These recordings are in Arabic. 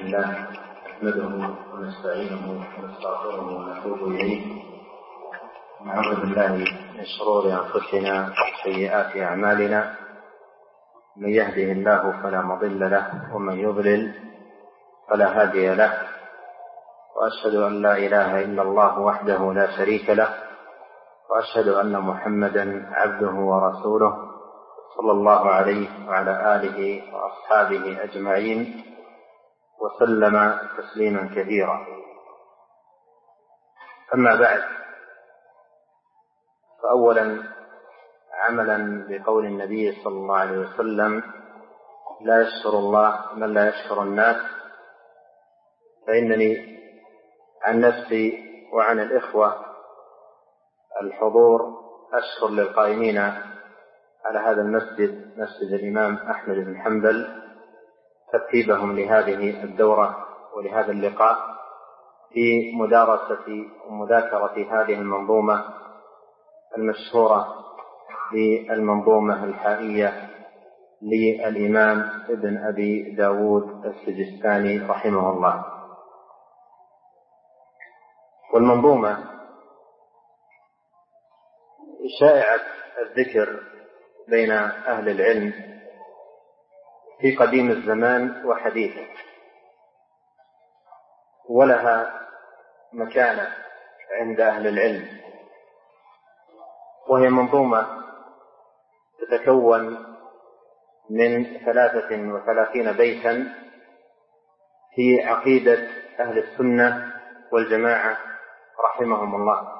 لله نحمده ونستعينه ونستغفره ونتوب إليه ونعوذ بالله من شرور أنفسنا وسيئات أعمالنا. من يهده الله فلا مضل له ومن يضلل فلا هادي له، وأشهد أن لا إله إلا الله وحده لا شريك له، وأشهد أن محمدا عبده ورسوله صلى الله عليه وعلى آله وأصحابه أجمعين وسلم تسليما كثيرا. أما بعد، فأولا عملا بقول النبي صلى الله عليه وسلم: لا يشكر الله من لا يشكر الناس. فإنني عن نفسي وعن الإخوة الحضور أشكر للقائمين على هذا المسجد، مسجد الإمام أحمد بن حنبل، ترتيبهم لهذه الدورة ولهذا اللقاء في مدارسة ومذاكرة هذه المنظومة المشهورة بالمنظومة الحائية للإمام ابن أبي داود السجستاني رحمه الله. والمنظومة شائعة الذكر بين أهل العلم في قديم الزمان وحديثه، ولها مكانة عند أهل العلم، وهي منظومة تتكون من 33 بيتا في عقيدة أهل السنة والجماعة رحمهم الله،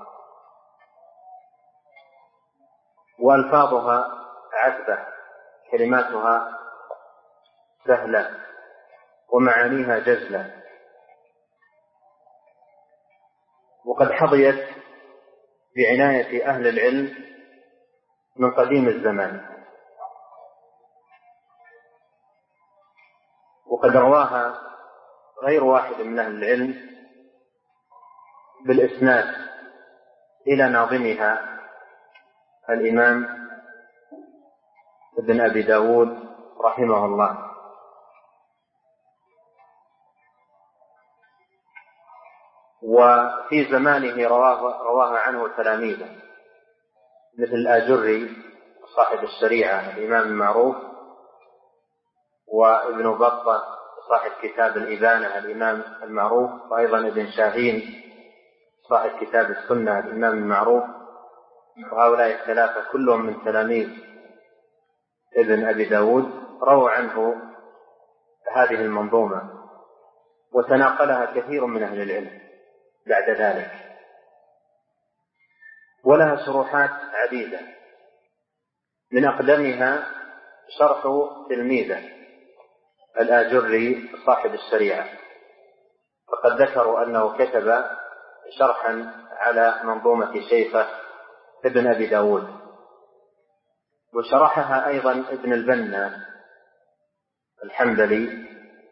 وألفاظها عذبة، كلماتها سهلة، ومعانيها جزلة، وقد حظيت بعناية أهل العلم من قديم الزمان، وقد رواها غير واحد من أهل العلم بالإسناد إلى ناظمها الإمام ابن أبي داود رحمه الله. وفي زمانه رواها عنه تلاميذه مثل الآجري صاحب الشريعة الإمام المعروف، وابن بطة صاحب كتاب الإبانة الإمام المعروف، وأيضا ابن شاهين صاحب كتاب السنة الإمام المعروف. وهؤلاء الثلاثة كلهم من تلاميذ ابن أبي داود رووا عنه هذه المنظومة، وتناقلها كثير من أهل العلم بعد ذلك، ولها شروحات عديدة. من أقدمها شرح تلميذه الآجري صاحب الشريعة، فقد ذكروا أنه كتب شرحا على منظومة شيخه ابن أبي داود، وشرحها أيضا ابن البنا الحنبلي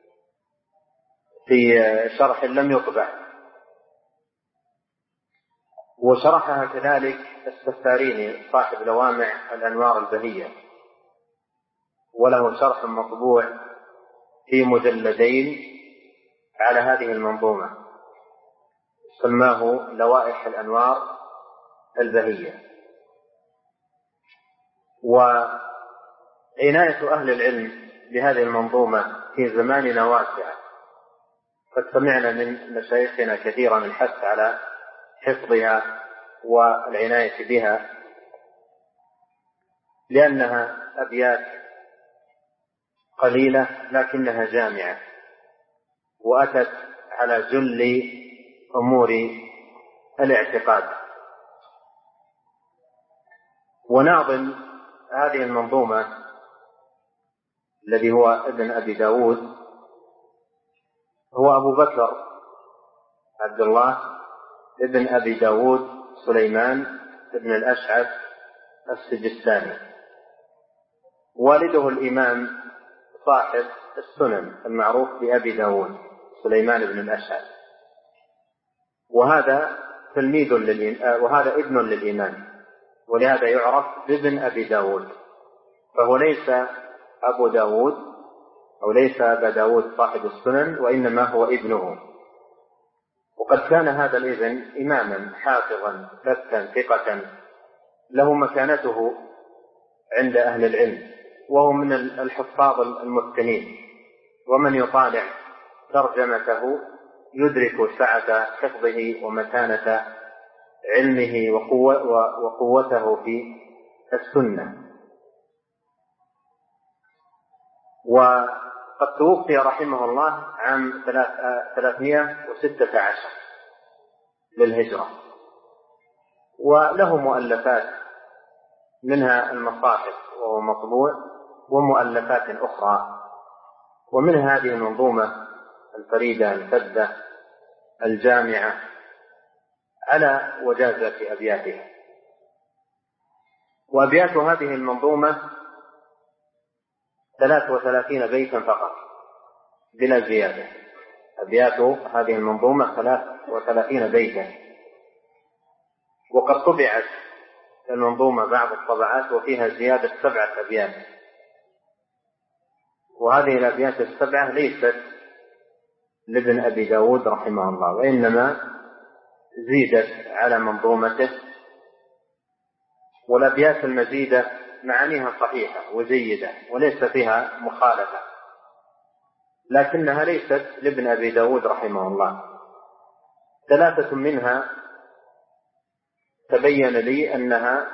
في شرح لم يطبع، وشرحها كذلك السفاريني صاحب لوامع الأنوار البهية، وله شرح مطبوع في مجلدين على هذه المنظومة سماه لوائح الأنوار البهية. وعناية أهل العلم بهذه المنظومة في زماننا واسعة، قد سمعنا من مشايخنا كثيرا الحث على حفظها والعناية بها، لأنها أبيات قليلة لكنها جامعة، وأتت على جل أمور الاعتقاد. وناظم هذه المنظومة الذي هو ابن أبي داود هو أبو بكر عبد الله ابن أبي داود سليمان ابن الأشعث السجستاني، والده الإمام صاحب السنن المعروف بأبي داود سليمان بن الأشعث، وهذا وهذا ابن للإمام، ولهذا يعرف بابن أبي داود، فهو ليس أبو داود أو ليس أبا داود صاحب السنن، وإنما هو ابنه. وقد كان هذا الابن إماما حافظا ثبتا ثقة له مكانته عند أهل العلم، وهو من الحفاظ المتقنين، ومن يطالع ترجمته يدرك سعة حفظه ومتانة علمه وقوته في السنة. وقد توفي رحمه الله عام 316 للهجرة، وله مؤلفات منها المصاحف وهو مطبوع، ومؤلفات أخرى، ومن هذه المنظومة الفريدة الفذة الجامعة على وجازة أبياتها. وأبيات هذه المنظومة 33 بيتا فقط بلا زيادة. أبيات هذه المنظومة 33 بيتا، وقد طبعت المنظومة بعض الطبعات وفيها زيادة 7 أبيات، وهذه الأبيات ال7 ليست لابن أبي داود رحمه الله، وإنما زيدت على منظومته. والأبيات المزيدة معانيها صحيحة وجيدة وليس فيها مخالفة، لكنها ليست لابن أبي داود رحمه الله. 3 منها تبين لي أنها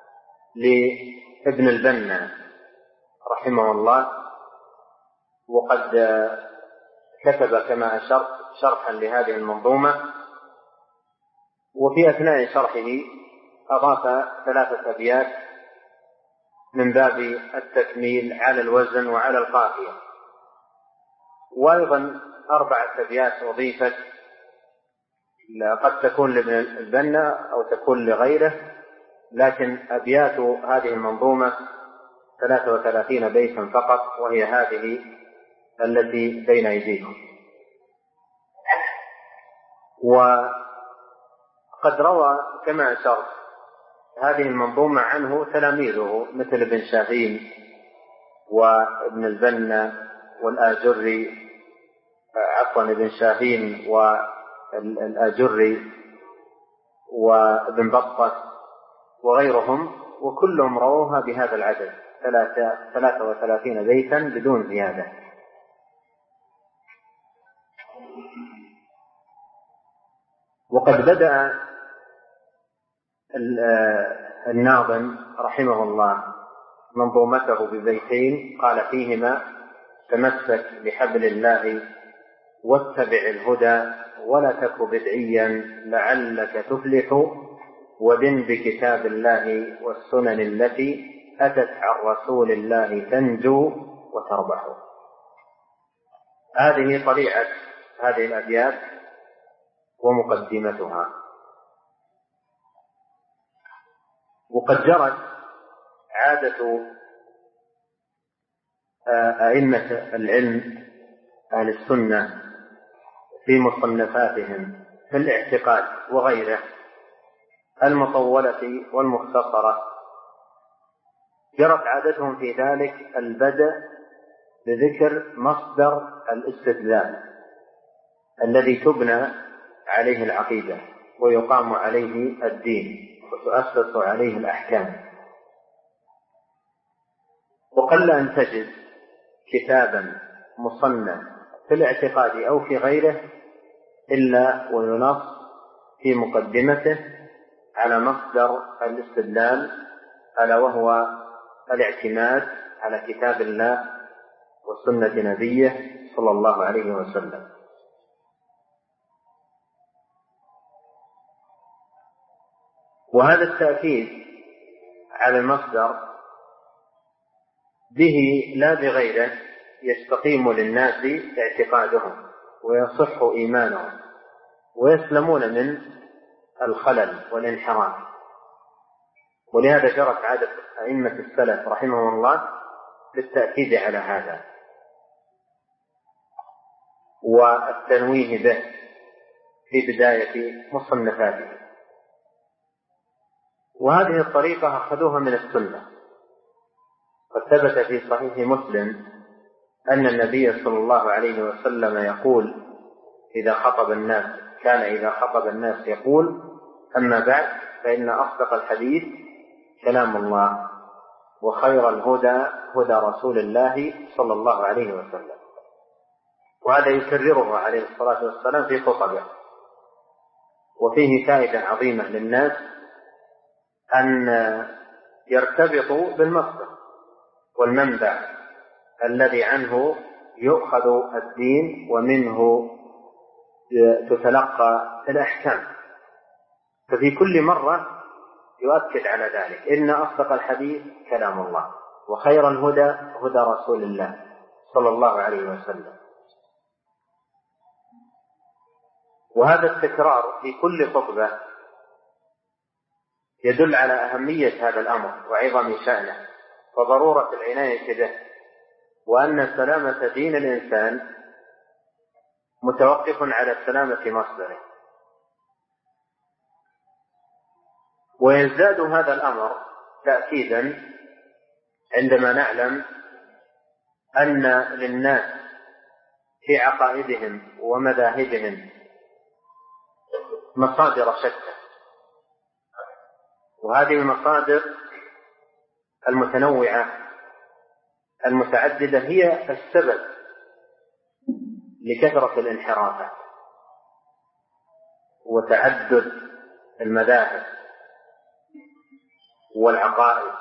لابن البنا رحمه الله، وقد كتب كما أشرت شرحا لهذه المنظومة، وفي أثناء شرحه أضاف 3 أبيات من باب التكميل على الوزن وعلى القافية، وأيضا 4 أبيات أضيفت قد تكون لابن البنا أو تكون لغيره، لكن أبيات هذه المنظومة 33 بيتا فقط، وهي هذه التي بين أيديكم. وقد روى كما أشرت هذه المنظومة عنه تلاميذه مثل ابن شاهين وابن البنا والآجري، ابن شاهين والآجري وابن بطة وغيرهم، وكلهم رووها بهذا العدد 33 بيتا بدون زيادة. وقد بدأ الناظم رحمه الله منظومته ببيتين قال فيهما: تمسك بحبل الله واتبع الهدى ولا تك بدعيا لعلك تفلح، ودن بكتاب الله والسنن التي أتت عن رسول الله تنجو وتربح. هذه طليعة هذه الأبيات ومقدمتها. وقد جرت عادة أئمة العلم أهل السنة في مصنفاتهم في الاعتقاد وغيره المطولة والمختصرة، جرت عادتهم في ذلك البدء بذكر مصدر الاستدلال الذي تبنى عليه العقيدة ويقام عليه الدين وتؤسس عليه الأحكام. وقل أن تجد كتابا مصنف في الاعتقاد أو في غيره إلا وينص في مقدمته على مصدر الاستدلال، ألا وهو الاعتماد على كتاب الله وسنة نبيه صلى الله عليه وسلم. وهذا التأكيد على المصدر به لا بغيره يستقيم للناس اعتقادهم ويصح إيمانهم ويسلمون من الخلل والانحراف. ولهذا جرت عادة أئمة السلف رحمهم الله بالتأكيد على هذا والتنويه به في بداية مصنفاته. وهذه الطريقة أخذوها من السنة. قد ثبت في صحيح مسلم أن النبي صلى الله عليه وسلم يقول إذا خطب الناس، كان إذا خطب الناس يقول: أما بعد، فإن أصدق الحديث كلام الله، وخير الهدى هدى رسول الله صلى الله عليه وسلم. وهذا يكرره عليه الصلاة والسلام في خطبه. وفيه فائدة عظيمة للناس أن يرتبطوا بالمصدر والمنبع الذي عنه يؤخذ الدين ومنه تتلقى الأحكام. ففي كل مرة يؤكد على ذلك: إن أصدق الحديث كلام الله، وخير الهدى هدى رسول الله صلى الله عليه وسلم. وهذا التكرار في كل خطبة يدل على أهمية هذا الأمر وعظم شأنه وضرورة العناية به، وأن سلامة دين الإنسان متوقف على سلامة مصدره. ويزداد هذا الأمر تأكيدا عندما نعلم أن للناس في عقائدهم ومذاهبهم مصادر شتى، وهذه المصادر المتنوعة المتعددة هي السبب لكثرة الانحرافات وتعدد المذاهب والعقائد.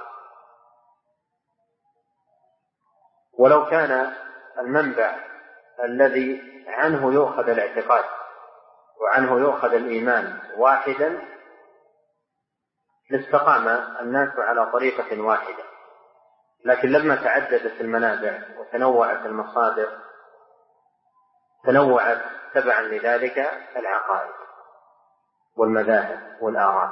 ولو كان المنبع الذي عنه يؤخذ الاعتقاد وعنه يؤخذ الإيمان واحدا لاستقام الناس على طريقة واحدة، لكن لما تعددت المنابع وتنوعت المصادر تنوعت تبعا لذلك العقائد والمذاهب والآراء.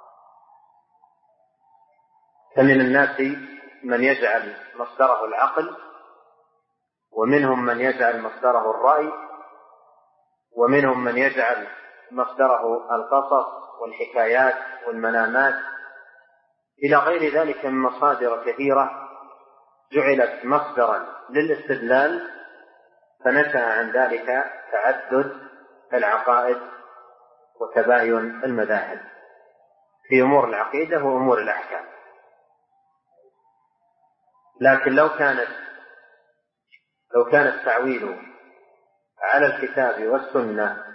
فمن الناس من يجعل مصدره العقل، ومنهم من يجعل مصدره الرأي، ومنهم من يجعل مصدره القصص والحكايات والمنامات، إلى غير ذلك من مصادر كثيرة جعلت مصدرا للاستدلال، فنشأ عن ذلك تعدد العقائد وتباين المذاهب في أمور العقيدة وأمور الأحكام. لكن لو كان التعويل على الكتاب والسنة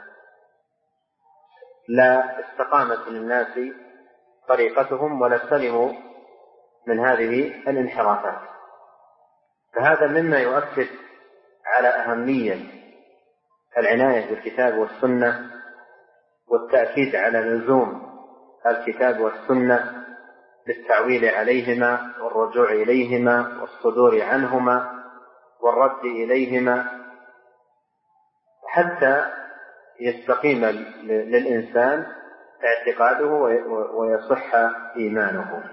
لا استقامت للناس طريقتهم ولا سلموا من هذه الانحرافات. فهذا مما يؤكد على أهمية العناية بالكتاب والسنة والتأكيد على لزوم الكتاب والسنة بالتعويل عليهما والرجوع إليهما والصدور عنهما والرد إليهما حتى يستقيم للإنسان اعتقاده ويصح إيمانه.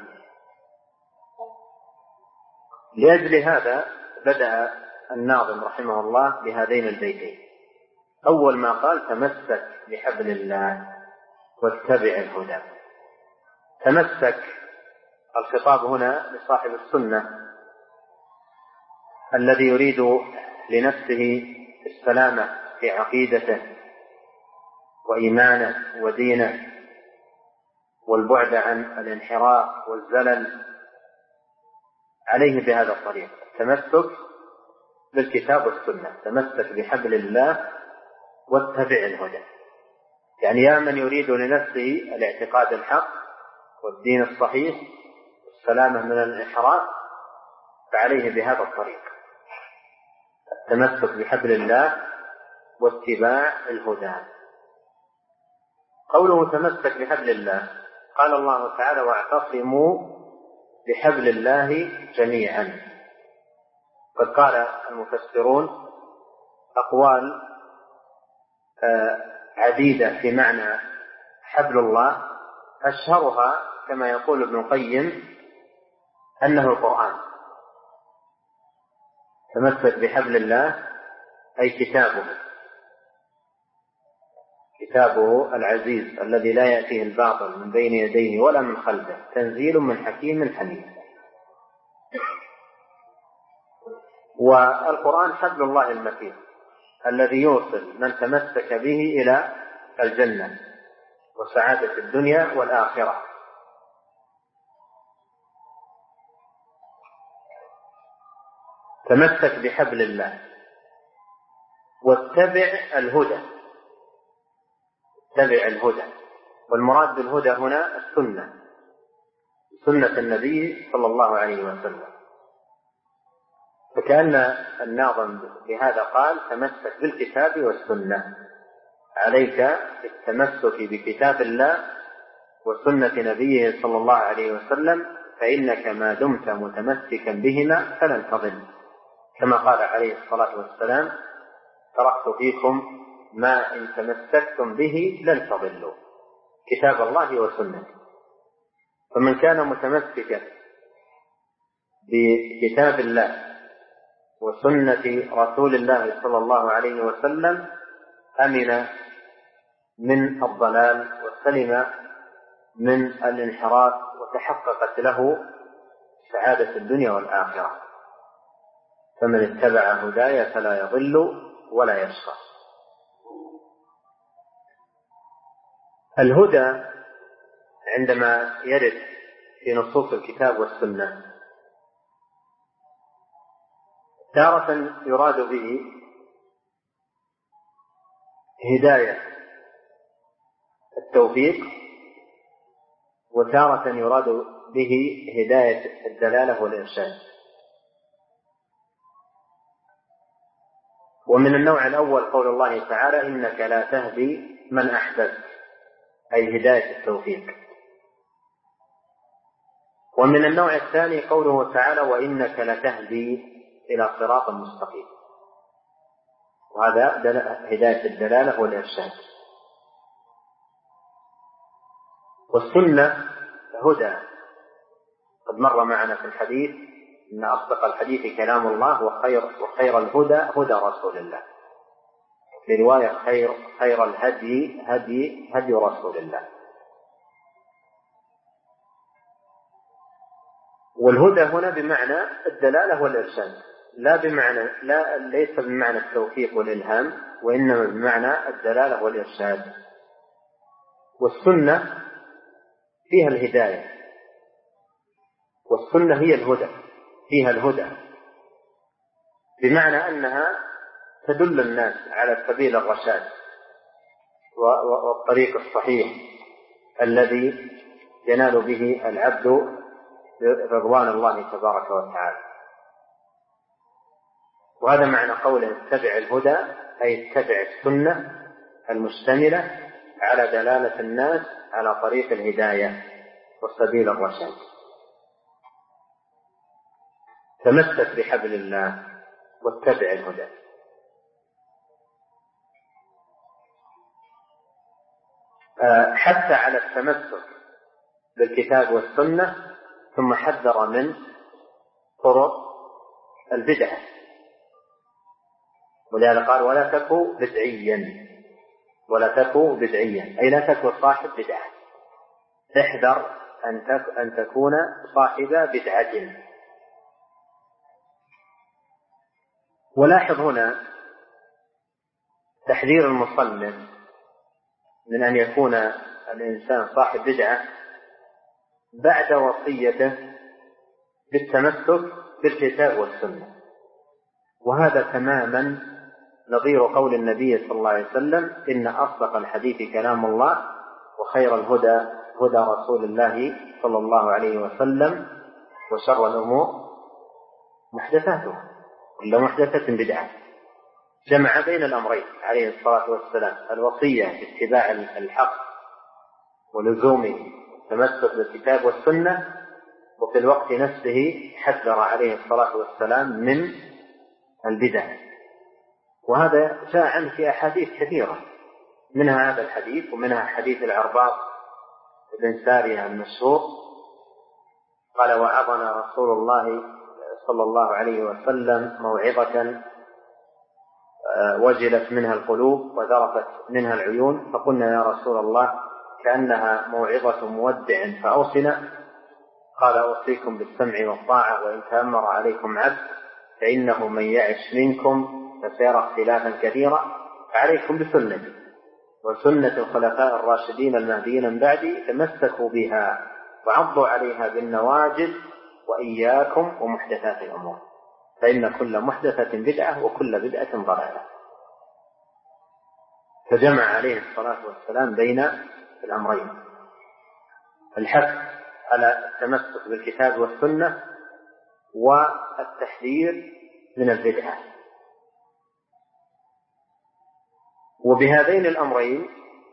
لأجل هذا بدأ الناظم رحمه الله بهذين البيتين. أول ما قال: تمسك بحبل الله واتبع الهدى. تمسك، الخطاب هنا لصاحب السنة الذي يريد لنفسه السلامة في عقيدته وإيمانه ودينه والبعد عن الانحراف والزلل، عليه بهذا الطريق: التمسك بالكتاب والسنة. تمسك بحبل الله واتبع الهدى، يعني يا من يريد لنفسه الاعتقاد الحق والدين الصحيح والسلامة من الانحراف فعليه بهذا الطريق: التمسك بحبل الله واتباع الهدى. قوله تمسك بحبل الله، قال الله تعالى: واعتصموا بحبل الله جميعا. قد قال المفسرون أقوال عديدة في معنى حبل الله، أشهرها كما يقول ابن القيم أنه القرآن. تمسك بحبل الله أي كتابه العزيز الذي لا يأتيه الباطل من بين يديه ولا من خلفه، تنزيل من حكيم حميد. والقرآن حبل الله المتين الذي يوصل من تمسك به إلى الجنة وسعادة الدنيا والآخرة. تمسك بحبل الله واتبع الهدى. اتبع الهدى، والمراد بالهدى هنا السنة، سنة النبي صلى الله عليه وسلم. فكأن الناظم بهذا قال تمسك بالكتاب والسنة، عليك التمسك بكتاب الله وسنة نبيه صلى الله عليه وسلم، فإنك ما دمت متمسكا بهما فلن تضل، كما قال عليه الصلاة والسلام تركت فيكم ما إن تمسكتم به لن تضلوا، كتاب الله وسنته. فمن كان متمسكا بكتاب الله وسنة رسول الله صلى الله عليه وسلم أمن من الضلال وسلم من الانحراف، وتحققت له سعادة الدنيا والآخرة. فمن اتبع هداي فلا يضل ولا يشقى. الهدى عندما يرد في نصوص الكتاب والسنة تارة يراد به هداية التوفيق، وتارة يراد به هداية الدلالة والإرشاد. ومن النوع الأول قول الله تعالى إنك لا تهدي من أحببت، أي هداية التوفيق. ومن النوع الثاني قوله تعالى وإنك لتهدي إلى صراط مستقيم، وهذا هداية الدلالة والإرشاد. والسنة هدى، قد مر معنا في الحديث إن أصدق الحديث كلام الله وخير الهدى هدى رسول الله، في رواية خير الهدي هدي رسول الله. والهدى هنا بمعنى الدلالة والإرشاد، ليس بمعنى التوفيق والإلهام، وإنما بمعنى الدلالة والإرشاد. والسنة فيها الهداية، والسنة هي الهدى، فيها الهدى بمعنى أنها تدل الناس على سبيل الرشاد والطريق الصحيح الذي ينال به العبد رضوان الله تبارك وتعالى. وهذا معنى قوله اتبع الهدى، أي اتبع السنة المشتملة على دلالة الناس على طريق الهداية وسبيل الرشاد. تمسك بحبل الله واتبع الهدى. حتى على التمسك بالكتاب والسنة، ثم حذر من طرق البدعة، ولهذا قال ولا تكو بدعيا، ولا تكو بدعيا أي لا تكو صاحب بدعة، احذر أن تكون صاحب بدعة. ولاحظ هنا تحذير المصنف من أن يكون الإنسان صاحب بدعة بعد وصيته بالتمسك بالكتاب والسنة، وهذا تماما نظير قول النبي صلى الله عليه وسلم إن أصدق الحديث كلام الله وخير الهدى هدى رسول الله صلى الله عليه وسلم وشر الأمور محدثاتها، كل محدثة بدعة. جمع بين الأمرين عليه الصلاة والسلام، الوصية باتباع الحق ولزومه التمسك بالكتاب والسنة، وفي الوقت نفسه حذر عليه الصلاة والسلام من البدع. وهذا جاء عنه في أحاديث كثيرة، منها هذا الحديث، ومنها حديث العرباض بن سارية المشهور قال وعظنا رسول الله صلى الله عليه وسلم موعظة وجلت منها القلوب وذرفت منها العيون، فقلنا يا رسول الله كأنها موعظة مودع فأوصنا، قال أوصيكم بالسمع والطاعة وإن تأمر عليكم عبد فإنه من يعش منكم فسيرى اختلافا كثيرا فعليكم بسنتي وسنة الخلفاء الراشدين المهديين من بعدي تمسكوا بها وعضوا عليها بالنواجذ وإياكم ومحدثات الأمور فإن كل محدثة بدعة وكل بدعة ضلالة. فجمع عليه الصلاة والسلام بين الأمرين: الحث على التمسك بالكتاب والسنة والتحذير من البدعة. وبهذين الأمرين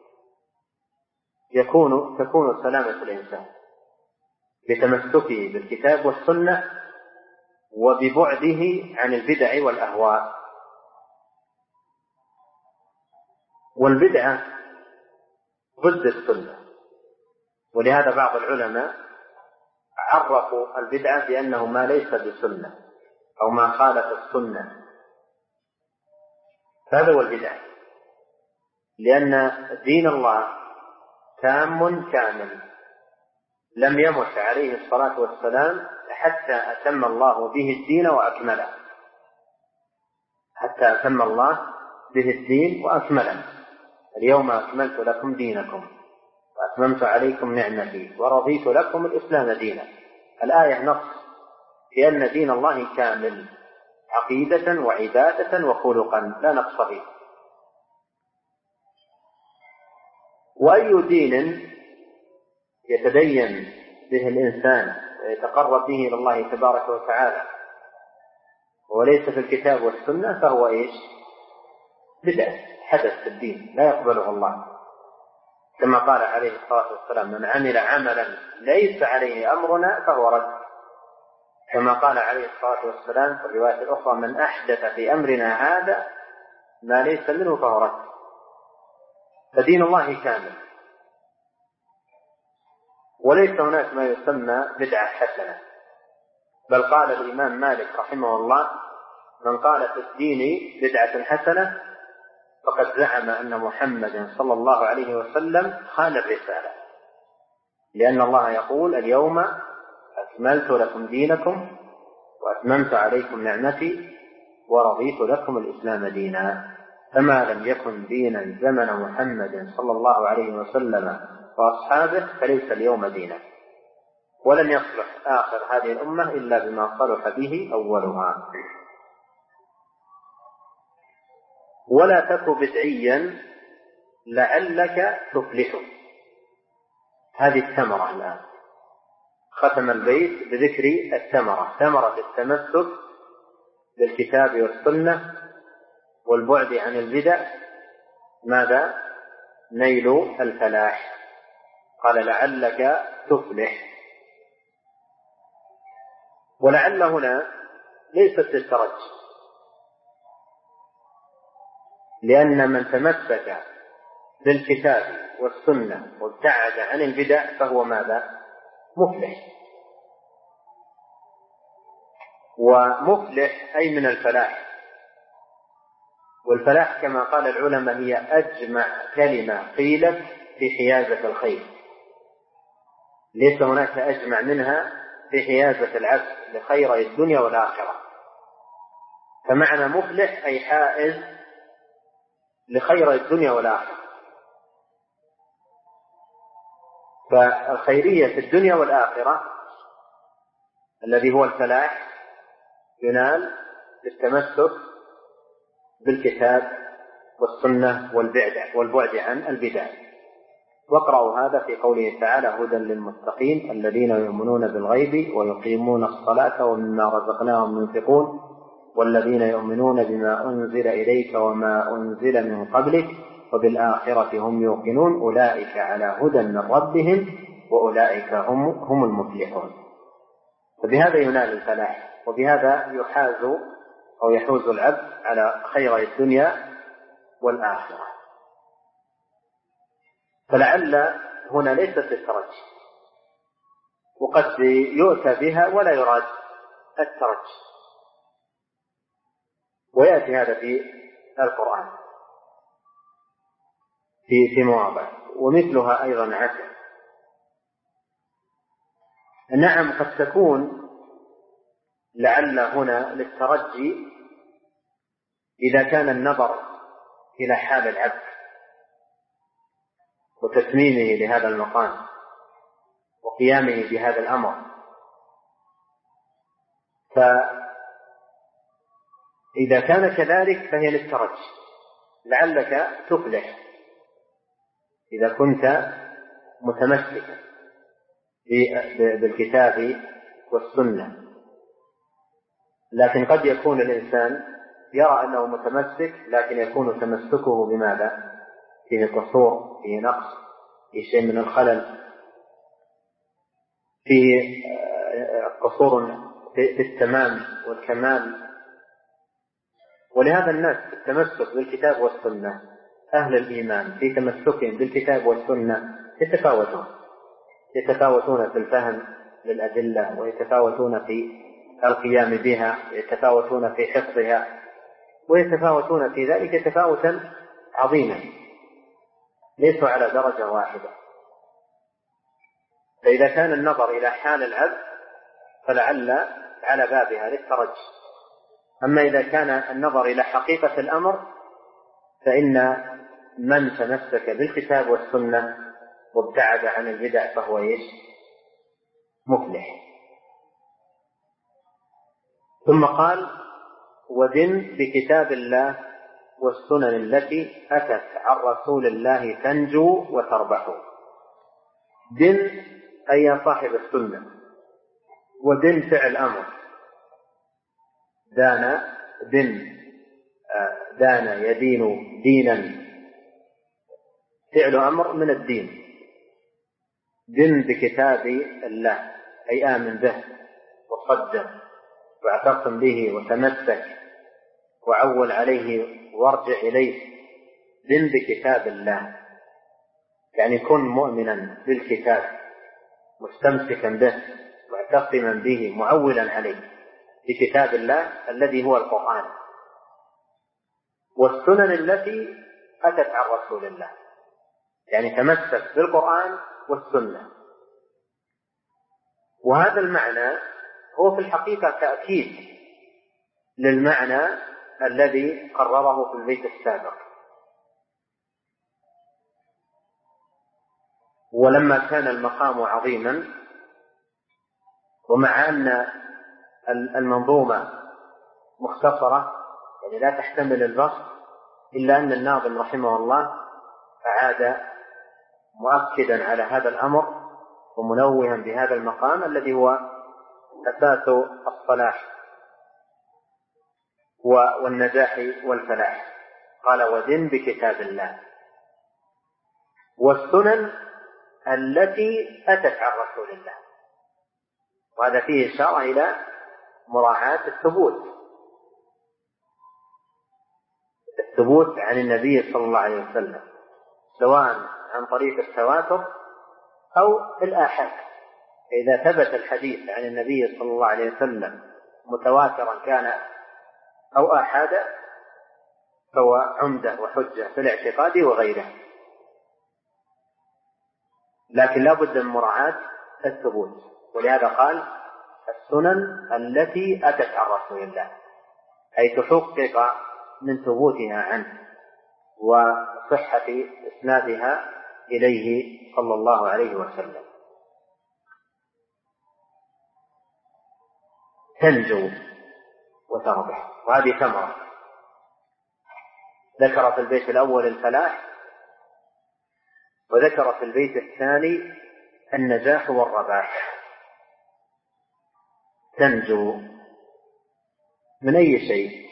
تكون سلامة الإنسان بتمسكه بالكتاب والسنة وببعده عن البدع والأهواء. والبدعة ضد السنة، ولهذا بعض العلماء عرفوا البدعة بأنه ما ليس بسنة أو ما خالف السنة، هذا هو البدعة، لأن دين الله تام كامل لم يمت عليه الصلاة والسلام حتى أتم الله به الدين وأكمله، حتى أتم الله به الدين وأكمله. اليوم أكملت لكم دينكم وأتممت عليكم نعمتي ورضيت لكم الإسلام دينا. الآية نص بأن دين الله كامل عقيدة وعبادة وخلقا لا نقص فيه. وأي دين يتدين به الإنسان ويتقرب به إلى الله تبارك وتعالى وليس في الكتاب والسنة فهو بدعة، حدث في الدين لا يقبله الله، كما قال عليه الصلاة والسلام: من عمل عملا ليس عليه أمرنا فهو رد. كما قال عليه الصلاة والسلام في الرواية الأخرى: من أحدث في أمرنا هذا ما ليس منه فهو رد. فدين الله كامل، وليس هناك ما يسمى بدعة حسنة، بل قال الإمام مالك رحمه الله: من قال في الدين بدعة حسنة فقد زعم أن محمدا صلى الله عليه وسلم خان الرسالة، لأن الله يقول: اليوم أكملت لكم دينكم وأتممت عليكم نعمتي ورضيت لكم الإسلام دينا. فما لم يكن دينا زمن محمد صلى الله عليه وسلم وأصحابه فليس اليوم دينا، ولن يصلح آخر هذه الأمة إلا بما صلح به أولها. ولا تك بدعيا لعلك تفلح. هذه الثمرة الآن، ختم البيت بذكر الثمرة، ثمرة التمسك بالكتاب والسنة والبعد عن البدع. ماذا؟ نيل الفلاح. قال: لعلك تفلح. ولعل هنا ليست للترجي، لأن من تمسك بالكتاب والسنة وابتعد عن البدع فهو ماذا؟ مفلح. ومفلح أي من الفلاح. والفلاح كما قال العلماء هي أجمع كلمة قيلت في حيازة الخير، ليس هناك أجمع منها في حيازة العبد لخير الدنيا والآخرة. فمعنى مفلح أي حائز لخير الدنيا والآخرة. فالخيرية في الدنيا والآخرة الذي هو الفلاح ينال بالتمسك بالكتاب والسنة والبعد عن البدع. واقرأوا هذا في قوله تعالى: هدى للمتقين الذين يؤمنون بالغيب ويقيمون الصلاة ومما رزقناهم ينفقون والذين يؤمنون بما أنزل إليك وما أنزل من قبلك وبالآخرة هم يوقنون أولئك على هدى من ربهم وأولئك هم المفلحون. فبهذا ينال الفلاح، وبهذا يحوز العبد على خير الدنيا والآخرة. فلعل هنا ليست للترجي، وقد يؤتى بها ولا يراد الترجي، ويأتي هذا في القرآن في مواضع، ومثلها أيضا عسى. نعم قد تكون لعل هنا للترجي إذا كان النظر إلى حال العبد وتتميمه لهذا المقام وقيامه بهذا الأمر، فإذا كان كذلك فهي للترجي، لعلك تفلح إذا كنت متمسكا بالكتاب والسنة. لكن قد يكون الإنسان يرى أنه متمسك لكن يكون تمسكه بماذا؟ فيه قصور، فيه نقص، فيه شيء من الخلل، فيه قصور في التمام والكمال. ولهذا الناس في التمسك بالكتاب والسنة، أهل الإيمان في تمسكهم بالكتاب والسنة يتفاوتون في الفهم للأدلة، ويتفاوتون في القيام بها، يتفاوتون في حفظها، ويتفاوتون في ذلك تفاوتا عظيما، ليسوا على درجة واحدة. فإذا كان النظر إلى حال العبد فلعل على بابها للترجي. أما إذا كان النظر إلى حقيقة الأمر فإن من تمسك بالكتاب والسنة وابتعد عن البدع فهو مفلح. ثم قال: ودن بكتاب الله والسنن التي أتت عن رسول الله تنجو وتربح. دن أي يا صاحب السنة، ودن فعل أمر، دان يدين دينا، فعل أمر من الدين. دن بكتاب الله أي آمن به وصدق واعتصم به وتمسك وعول عليه وارجع إليه. دن بكتاب الله يعني كن مؤمنا بالكتاب مستمسكا به معتصما به معولا عليه، بكتاب الله الذي هو القرآن، والسنن التي أتت عن رسول الله، يعني تمسك بالقرآن والسنة. وهذا المعنى هو في الحقيقة تأكيد للمعنى الذي قرره في البيت السابق. ولما كان المقام عظيما، ومع أن المنظومة مختصرة يعني لا تحتمل البسط، إلا أن الناظم رحمه الله أعاد مؤكدا على هذا الأمر ومنوها بهذا المقام الذي هو أساس الصلاح والنجاح والفلاح. قال: ودن بكتاب الله والسنن التي أتت عن رسول الله. وهذا فيه إشارة إلى مراعاة الثبوت عن النبي صلى الله عليه وسلم، سواء عن طريق التواتر أو الآحاد. إذا ثبت الحديث عن النبي صلى الله عليه وسلم متواترا كان أو آحادا فهو عمدة وحجة في الاعتقاد وغيره، لكن لا بد من مراعاة الثبوت. ولهذا قال: السنن التي أتت عن رسول الله، أي تحقق من ثبوتها عنه وصحة إسنادها إليه صلى الله عليه وسلم. تنجو وتربح، وهذه ثمرة. ذكر في البيت الأول الفلاح، وذكر في البيت الثاني النجاح والرباح. تنجو من أي شيء؟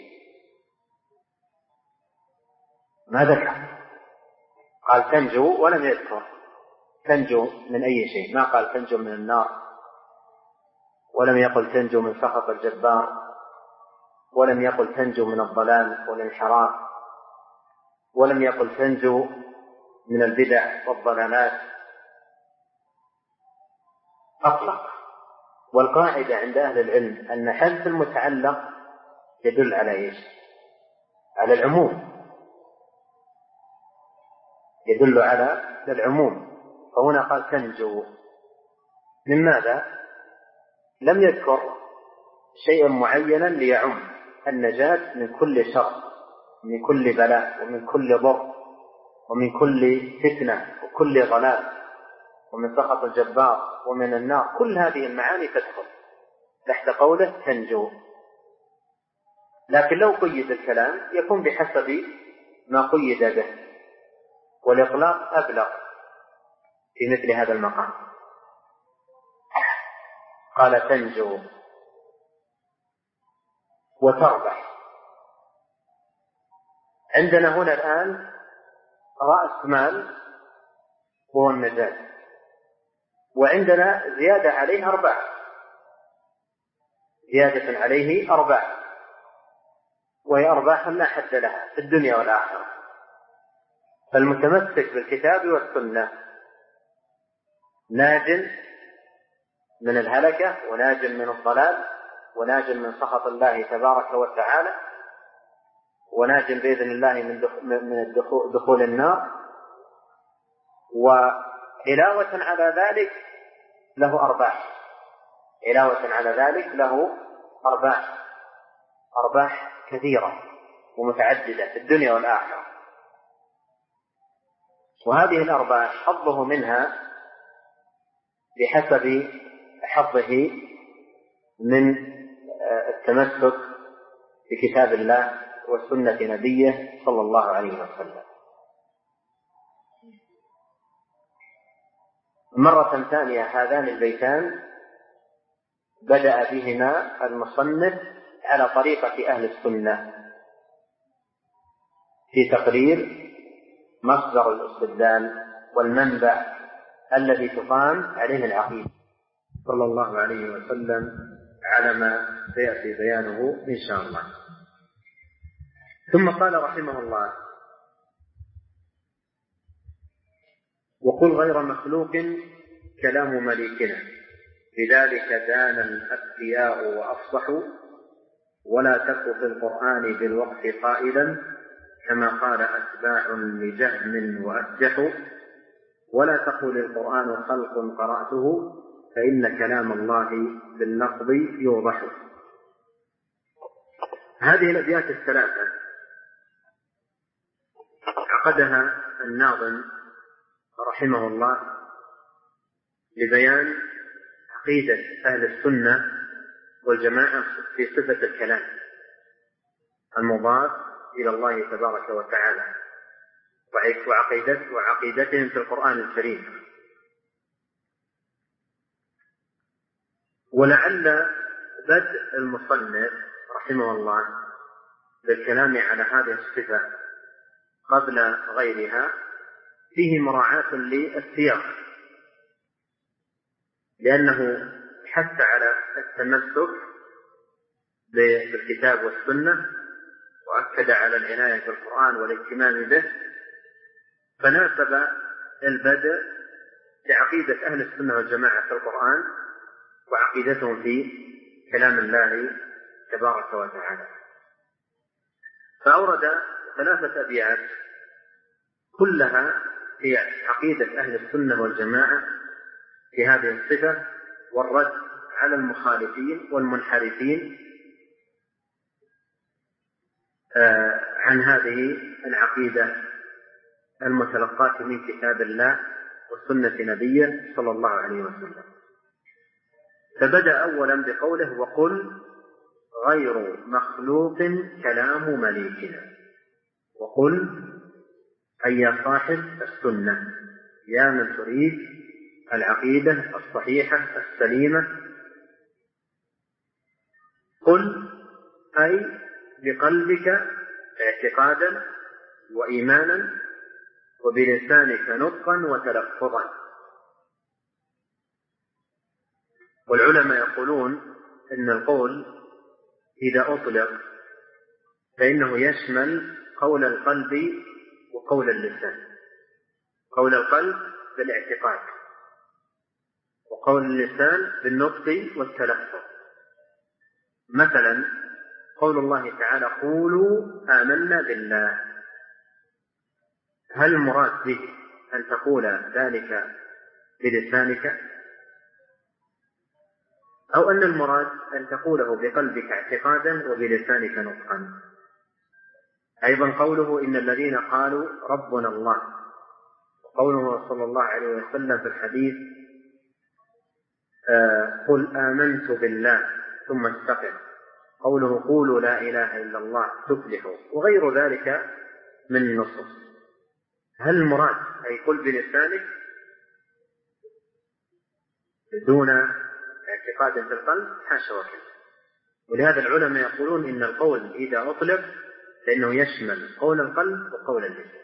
ما ذكر، قال تنجو ولم يذكر تنجو من أي شيء. ما قال تنجو من النار، ولم يقل تنجو من سخط الجبار، ولم يقل تنجو من الضلال والانحراف، ولم يقل تنجو من البدع والضلالات. أطلق. والقاعدة عند أهل العلم أن حذف المتعلق يدل على إيش؟ على العموم، يدل على العموم. فهنا قال تنجو من ماذا؟ لم يذكر شيئا معينا ليعم النجاة من كل شر، من كل بلاء، ومن كل ضر، ومن كل فتنة، وكل ضلال، ومن سخط الجبار، ومن النار. كل هذه المعاني تدخل تحت قوله تنجو. لكن لو قيد الكلام يكون بحسب ما قيد به، والإطلاق أبلغ في مثل هذا المقام. قال تنجو وتربح. عندنا هنا الآن رأس مال هو النجاة، وعندنا زيادة عليه أرباح، زيادة عليه أرباح، وهي أرباح لا حد لها في الدنيا والآخرة. فالمتمسك بالكتاب والسنة ناج من الهلكة، وناج من الضلال، وناج من سخط الله تبارك وتعالى، وناج بإذن الله من دخول النار. وعلاوة على ذلك له أرباح، علاوة على ذلك له أرباح كثيرة ومتعددة في الدنيا والآخرة. وهذه الأرباح حظه منها بحسب حظه من التمسك بكتاب الله وسنة نبيه صلى الله عليه وسلم. مرة ثانية هذان البيتان بدأ بهما المصنف على طريقة أهل السنة في تقرير مصدر الاستدلال والمنبع الذي تقام عليه العقيدة صلى الله عليه وسلم، على ما سيأتي بيانه إن شاء الله. ثم قال رحمه الله: وقل غير مخلوق كلام مليكنا، بذلك دان الأذكياء وأفصحوا، ولا تك في القرآن بالوقت قائلا، كما قال أتباع لجهم وأسجحوا، ولا تقل القرآن خلق قرأته، فإن كلام الله بالنقض يوضح. هذه الأبيات الثلاثة عقدها الناظم رحمه الله لبيان عقيدة أهل السنة والجماعة في صفة الكلام المضاف إلى الله تبارك وتعالى، وعقيدتهم في القرآن الكريم. ولعل بدء المصنف رحمه الله بالكلام على هذه الصفة قبل غيرها فيه مراعاة للسياق، لأنه حث على التمسك بالكتاب والسنة، وأكد على العناية بالقرآن والاهتمام به، فناسب البدء بعقيدة أهل السنة والجماعة في القرآن وعقيدتهم في كلام الله تبارك وتعالى. فأورد ثلاثة أبيات كلها في عقيدة أهل السنة والجماعة في هذه الصفة، والرد على المخالفين والمنحرفين عن هذه العقيدة المتلقاة من كتاب الله وسنة نبيه صلى الله عليه وسلم. فبدأ أولا بقوله: وقل غير مخلوق كلام مليكنا. وقل أي يا صاحب السنة، يا من تريد العقيدة الصحيحة السليمة، قل أي بقلبك اعتقادا وإيمانا، وبلسانك نطقا وتلفظا. والعلماء يقولون إن القول إذا أطلق فإنه يشمل قول القلب وقول اللسان. قول القلب بالاعتقاد، وقول اللسان بالنطق والتلفظ. مثلا قول الله تعالى: قولوا آمنا بالله، هل المراد به أن تقول ذلك بلسانك، أو أن المراد أن تقوله بقلبك اعتقادا وبلسانك نطقا. أيضا قوله إن الذين قالوا ربنا الله، وقوله صلى الله عليه وسلم في الحديث قل آمنت بالله ثم استقم، قوله قولوا لا إله إلا الله تفلحوا، وغير ذلك من النصوص. هل المراد أي قل بلسانك دون اعتقاد في القلب؟ حاشا وكلا. ولهذا العلماء يقولون إن القول إذا أطلق فإنه يشمل قول القلب وقول اللسان.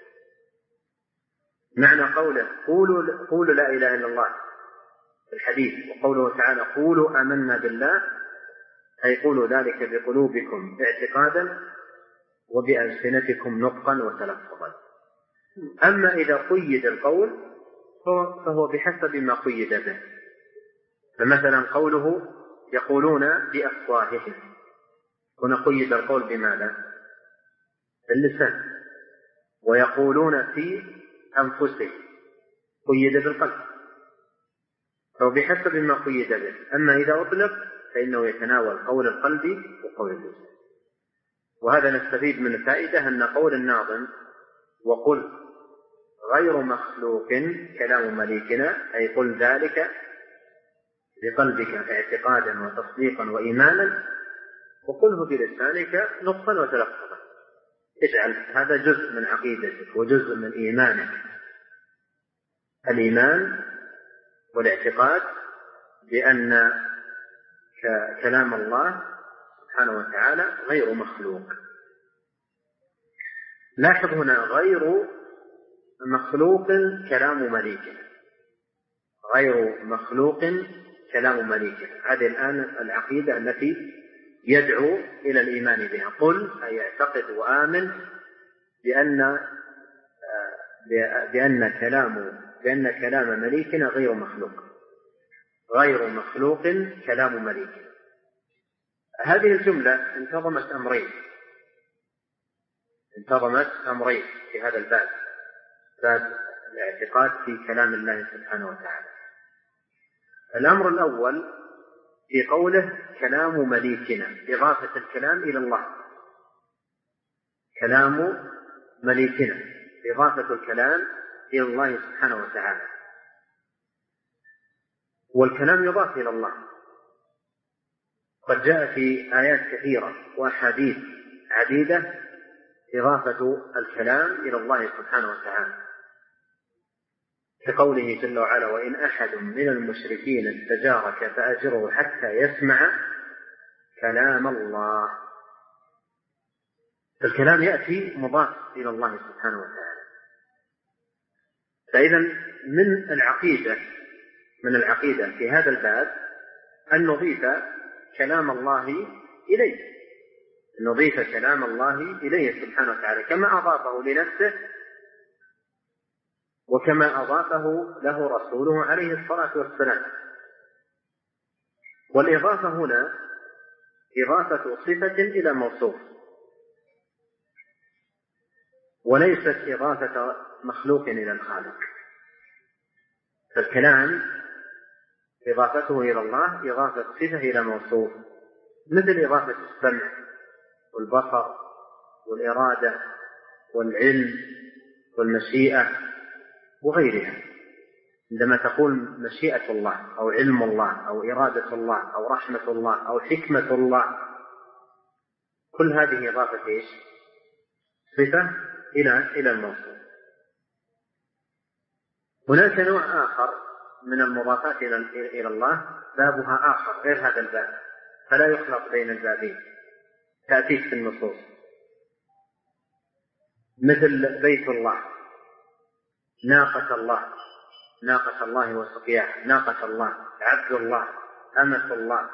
معنى قوله قولوا لا إله إلا الله في الحديث، وقوله تعالى قولوا آمنا بالله، أي قولوا ذلك بقلوبكم اعتقادا وبألسنتكم نطقا وتلفظا. أما إذا قيد القول فهو بحسب ما قيد به. فمثلا قوله يقولون بأفواههم، هنا قيد القول بماذا؟ باللسان. ويقولون في أنفسهم قيد بالقلب، فهو بحسب ما قيد به. أما إذا أطلق فإنه يتناول قول القلب وقول اللسان. وهذا نستفيد من الفائدة أن قول الناظم وقل غير مخلوق كلام مليكنا، أي قل ذلك بقلبك اعتقادا وتصديقا وإيمانا، وقله بلسانك نطقا وتلفظا. اجعل هذا جزء من عقيدتك وجزء من إيمانك، الإيمان والاعتقاد بأن كلام الله سبحانه وتعالى غير مخلوق. لاحظ هنا غير مخلوق كلام مليكنا، غير مخلوق كلام مليكنا. هذه الآن العقيدة التي يدعو إلى الإيمان بها. قل أي اعتقد وآمن بأن كلام مليكنا غير مخلوق، غير مخلوق كلام مليكنا. هذه الجملة انتظمت أمرين في هذا الباب، باب الاعتقاد في كلام الله سبحانه وتعالى. الأمر الأول في قوله كلام مليكنا، إضافة الكلام إلى الله. كلام مليكنا، إضافة الكلام إلى الله سبحانه وتعالى. والكلام يضاف إلى الله، قد جاء في آيات كثيرة وأحاديث عديدة إضافة الكلام إلى الله سبحانه وتعالى، كقوله جل وعلا وإن أحد من المشركين استجارك فأجره حتى يسمع كلام الله. الكلام يأتي مضاف إلى الله سبحانه وتعالى. فإذا من العقيدة في هذا الباب أن نضيف كلام الله إليه، نضيف كلام الله إليه سبحانه وتعالى كما أضافه لنفسه وكما أضافه له رسوله عليه الصلاة والسلام. والإضافة هنا إضافة صفة إلى موصوف، وليست إضافة مخلوق إلى الخالق. فالكلام إضافته إلى الله إضافة صفة إلى موصوف، مثل إضافة السمع والبصر والإرادة والعلم والمشيئة وغيرها. عندما تقول مشيئة الله أو علم الله أو إرادة الله أو رحمة الله أو حكمة الله، كل هذه إضافة إيش؟ صفة إلى الموصوف. هناك نوع آخر من المضافات إلى الله بابها آخر غير هذا الباب، فلا يخلط بين البابين، تأتيك في النصوص، مثل بيت الله، ناقة الله وسقياها، ناقة الله، عبد الله، أمة الله.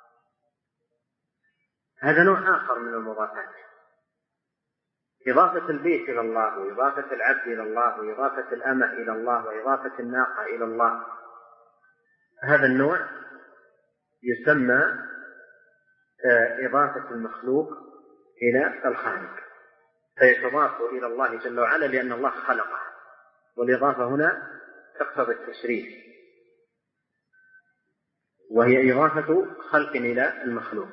هذا نوع آخر من المضافات، إضافة البيت إلى الله وإضافة العبد إلى الله وإضافة الأمة إلى الله وإضافة الناقة إلى الله. هذا النوع يسمى إضافة المخلوق إلى الخالق، فيتضاف إلى الله جل وعلا لأن الله خلقه، والإضافة هنا تقتضي التشريف. وهي إضافة خلق إلى المخلوق.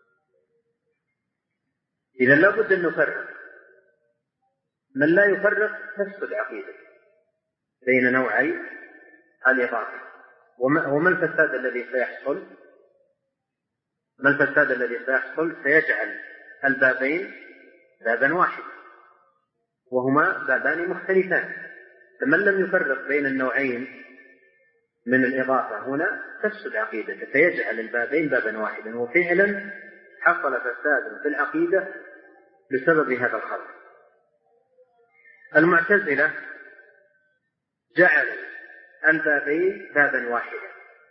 إذا لا بد أن نفرق. من لا يفرق تفسد عقيدته بين نوعي الإضافة. وما الفساد الذي سيحصل؟ ما الفساد الذي سيحصل؟ سيجعل البابين بابا واحد وهما بابان مختلفان. فمن لم يفرق بين النوعين من الإضافة هنا تفسد عقيدته، فيجعل البابين بابا واحدا، وفعلا حصل فساد في العقيدة بسبب هذا الخلق. المعتزلة جعلوا البابين بابا واحدا،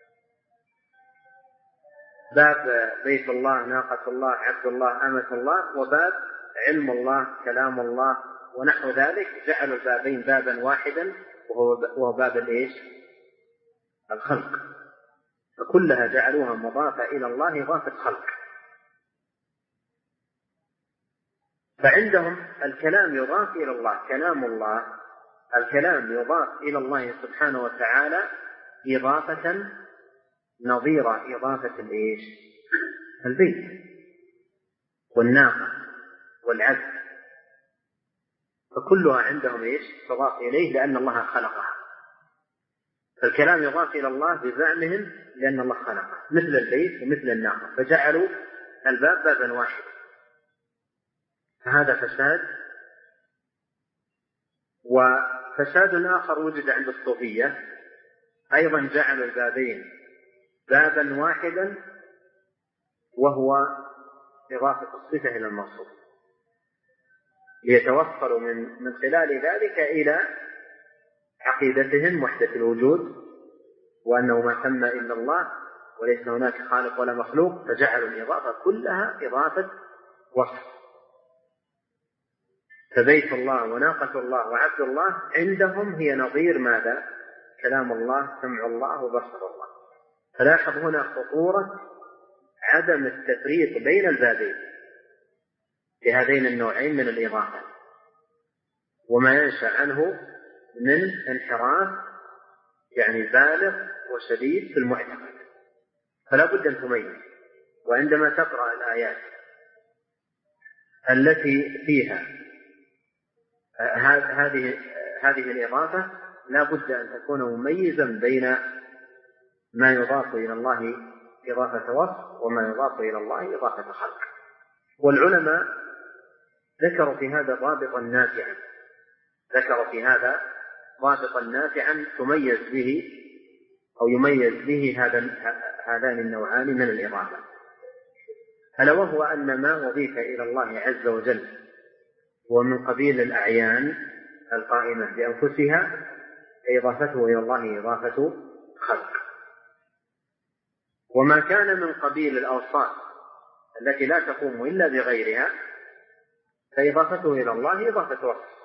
باب بيت الله، ناقة الله، عبد الله، أمة الله، وباب علم الله، كلام الله، ونحو ذلك. جعلوا البابين بابا واحدا وهو باب الإيش؟ الخلق. فكلها جعلوها مضافة إلى الله إضافة خلق. فعندهم الكلام يضاف إلى الله، كلام الله، الكلام يضاف إلى الله سبحانه وتعالى إضافة نظير إضافة الإيش؟ البيت والناقة والعبد، فكلها عندهم إيش؟ تضاف إليه لأن الله خلقها. فالكلام يضاف إلى الله بزعمهم لأن الله خلقه، مثل البيت ومثل الناقة، فجعلوا الباب بابا واحدا. فهذا فساد. وفساد آخر وجد عند الصوفية، أيضا جعلوا البابين بابا واحدا وهو إضافة الصفة إلى الموصوف، ليتوصلوا من خلال ذلك إلى عقيدتهم وحدة الوجود، وأنه ما ثم إلا الله وليس هناك خالق ولا مخلوق، فجعلوا الإضافة كلها إضافة وصف. فبيت الله وناقة الله وعبد الله عندهم هي نظير ماذا؟ كلام الله، سمع الله، وبصر الله. فلاحظ هنا خطورة عدم التفريق بين البابين في هذين النوعين من الإضافة، وما ينشأ عنه من انحراف يعني بالغ وشديد في المعتقد. فلا بد أن تميز. وعندما تقرأ الآيات التي فيها هذه الإضافة لا بد أن تكون مميزا بين ما يضاف إلى الله إضافة وصف وما يضاف إلى الله إضافة خلق. والعلماء ذكروا في هذا ضابطا نافعا تميز به أو يميز به هذان النوعان من الإضافة، ألا وهو أن ما أضيف إلى الله عز وجل ومن قبيل الأعيان القائمة بأنفسها إضافته إلى الله إضافة خلق، وما كان من قبيل الأوصاف التي لا تقوم إلا بغيرها فإضافته إلى الله إضافة وصف.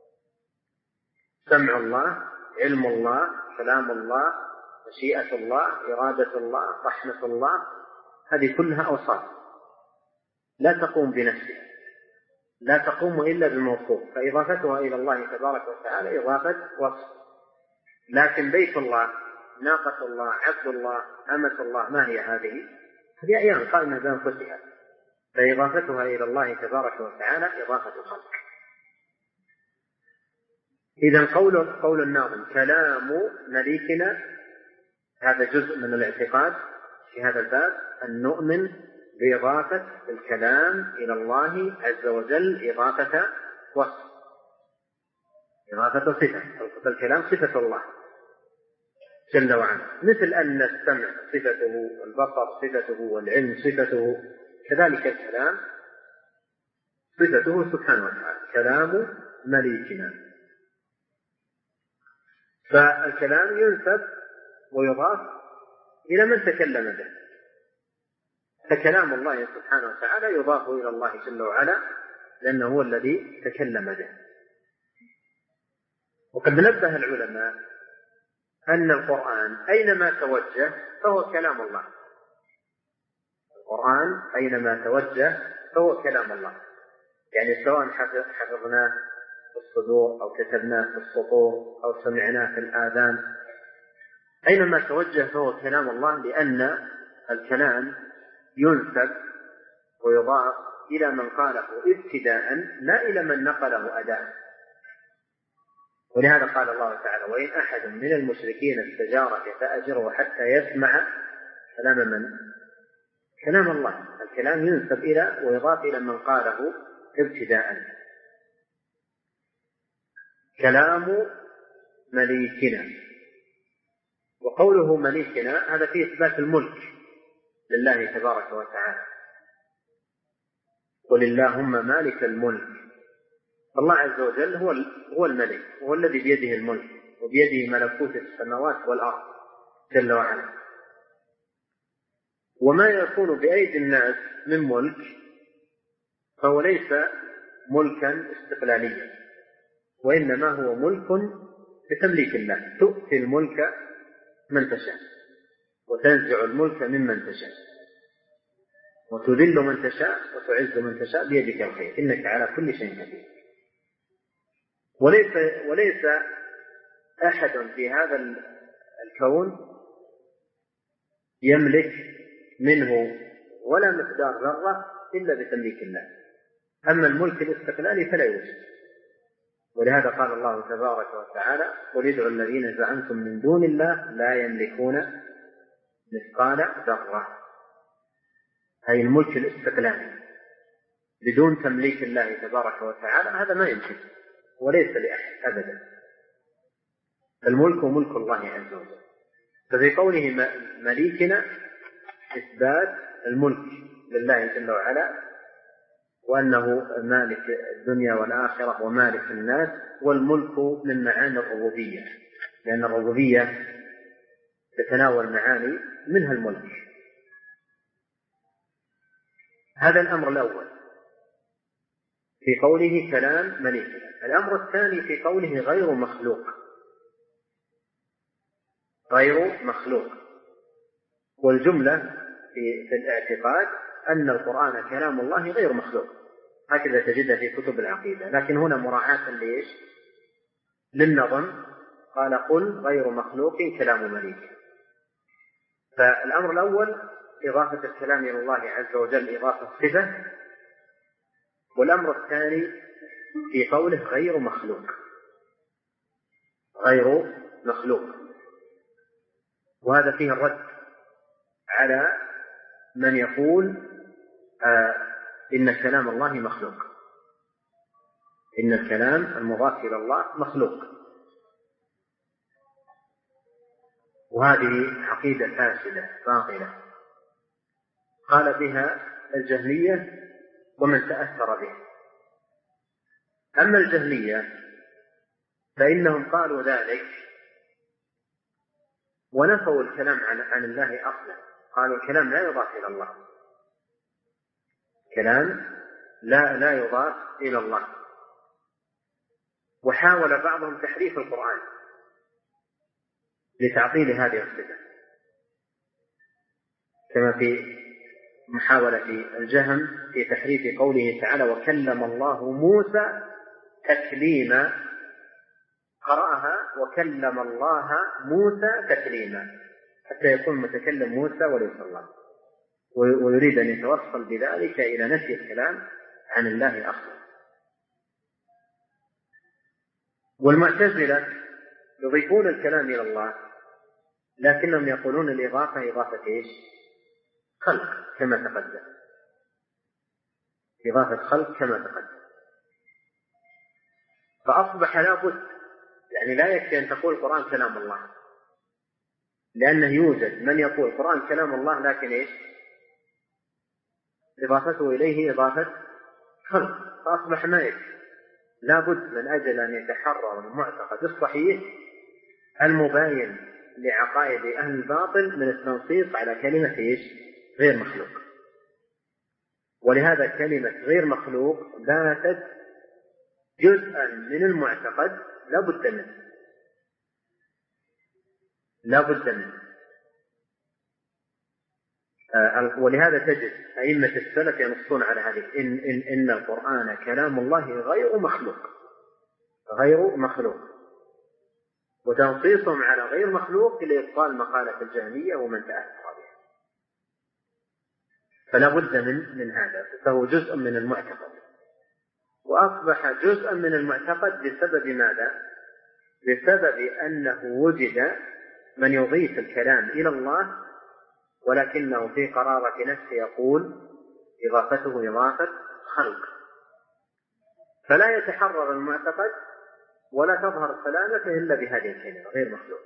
سمع الله، علم الله، كلام الله، مشيئة الله، إرادة الله، رحمة الله، هذه كلها أوصاف لا تقوم بنفسها، لا تقوم إلا بالموصوف، فإضافتها إلى الله تبارك وتعالى إضافة وصف. لكن بيت الله، ناقة الله، عبد الله، أمة الله، ما هي هذه؟ هذه أعيان قائمة بأنفسها، فإضافتها إلى الله تبارك وتعالى إضافة خلق. إذن قول الناظم كلام مليكنا، هذا جزء من الاعتقاد في هذا الباب، أن نؤمن بإضافة الكلام إلى الله عز وجل إضافة وصف، إضافة صفة. فالكلام صفة الله جل وعلا، مثل أن السمع صفته، البصر صفته، والعلم صفته، كذلك الكلام صفته سبحانه وتعالى. كلام مليكنا، فالكلام ينسب ويضاف إلى من تكلم به، فكلام الله سبحانه وتعالى يضاف إلى الله جل وعلا لأنه هو الذي تكلم به. وقد نبه العلماء أن القرآن أينما توجه فهو كلام الله، القرآن أينما توجه فهو كلام الله، يعني سواء حفظناه في الصدور أو كتبناه في السطور أو سمعناه في الآذان أينما توجه فهو كلام الله، لأن الكلام ينسب ويضاف إلى من قاله ابتداء لا إلى من نقله أداء. ولهذا قال الله تعالى: وإن أحد من المشركين استجارك فأجره حتى يسمع كلام من؟ كلام الله. الكلام ينسب إلى ويضاف إلى من قاله ابتداء. كلام مليكنا، وقوله مليكنا هذا فيه إثبات الملك لله تبارك وتعالى. قل اللهم مالك الملك. الله عز وجل هو الملك، هو الذي بيده الملك وبيده ملكوت السماوات والأرض جل وعلا. وما يكون بأيدي الناس من ملك فهو ليس ملكا استقلاليا، وإنما هو ملك بتمليك الله. تؤتي الملك من تشاء وتنزع الملك ممن تشاء وتذل من تشاء وتعز من تشاء بيدك الخير إنك على كل شيء قدير. وليس أحد في هذا الكون يملك منه ولا مقدار ذرة إلا بتمليك الله. أما الملك الاستقلالي فلا يوجد. ولهذا قال الله تبارك وتعالى: قل ادعوا الذين زعمتم من دون الله لا يملكون مثقال ذرة. أي الملك الاستقلالي بدون تمليك الله تبارك وتعالى هذا ما يمكن وليس لأحد أبدا. الملك ملك الله عز وجل. ففي قوله مليكنا إثبات الملك لله جل وعلا، وأنه مالك الدنيا والآخرة ومالك الناس. والملك من معاني الربوبية، لأن الربوبية تتناول معاني منها الملك. هذا الأمر الأول في قوله كلام مليكنا. الأمر الثاني في قوله غير مخلوق. غير مخلوق. والجملة في الاعتقاد أن القرآن كلام الله غير مخلوق، هكذا تجدها في كتب العقيدة. لكن هنا مراعاة ليش؟ للنظم، قال: قل غير مخلوق كلام مليك. فالأمر الأول إضافة الكلام إلى الله عز وجل إضافة صفة. والأمر الثاني في قوله غير مخلوق. غير مخلوق. وهذا فيه الرد على من يقول إن كلام الله مخلوق، إن الكلام المضاف إلى الله مخلوق. وهذه عقيدة فاسدة باطلة قال بها الجهمية ومن تأثر به. أما الجهمية فإنهم قالوا ذلك ونفوا الكلام عن الله أصلا. قالوا الكلام لا يضاف إلى الله، كلام لا يضاف إلى الله. وحاول بعضهم تحريف القرآن لتعطيل هذه الصفة، كما في محاولة الجهم في تحريف قوله تعالى: وكلم الله موسى تكليما. قرأها وكلم الله موسى تكليما حتى يكون متكلم موسى وليس الله، ويريد أن يتوصل بذلك إلى نفي الكلام عن الله أصلا. والمعتزلة يضيفون الكلام إلى الله، لكنهم يقولون الإضافة إضافة إيش؟ خلق كما تقدم، إضافة خلق كما تقدم. فأصبح لا بد، يعني لا يكفي أن تقول القرآن كلام الله، لأنه يوجد من يقول القرآن كلام الله لكن إيش؟ إضافته إليه إضافة خلق. فأصبح ما يكفي، لا بد من أجل أن يتحرر المعتقد الصحيح المباين لعقائد أهل الباطل من التنصيص على كلمة إيش؟ غير مخلوق. ولهذا كلمة غير مخلوق باتت جزءا من المعتقد لا بد منه، لا بد منه. ولهذا تجد أئمة السلف ينصون على هذه: إن القرآن كلام الله غير مخلوق. غير مخلوق. وتنصيصهم على غير مخلوق لإبطال مقالة الجهمية ومن تأثر بها. فلا بد من هذا، فهو جزء من المعتقد، وأصبح جزءا من المعتقد بسبب ماذا؟ بسبب أنه وجد من يضيف الكلام إلى الله ولكنه في قرارة نفسه يقول إضافته إضافة خلق، فلا يتحرر المعتقد ولا تظهر سلامته إلا بهذه الكلمة غير مخلوق،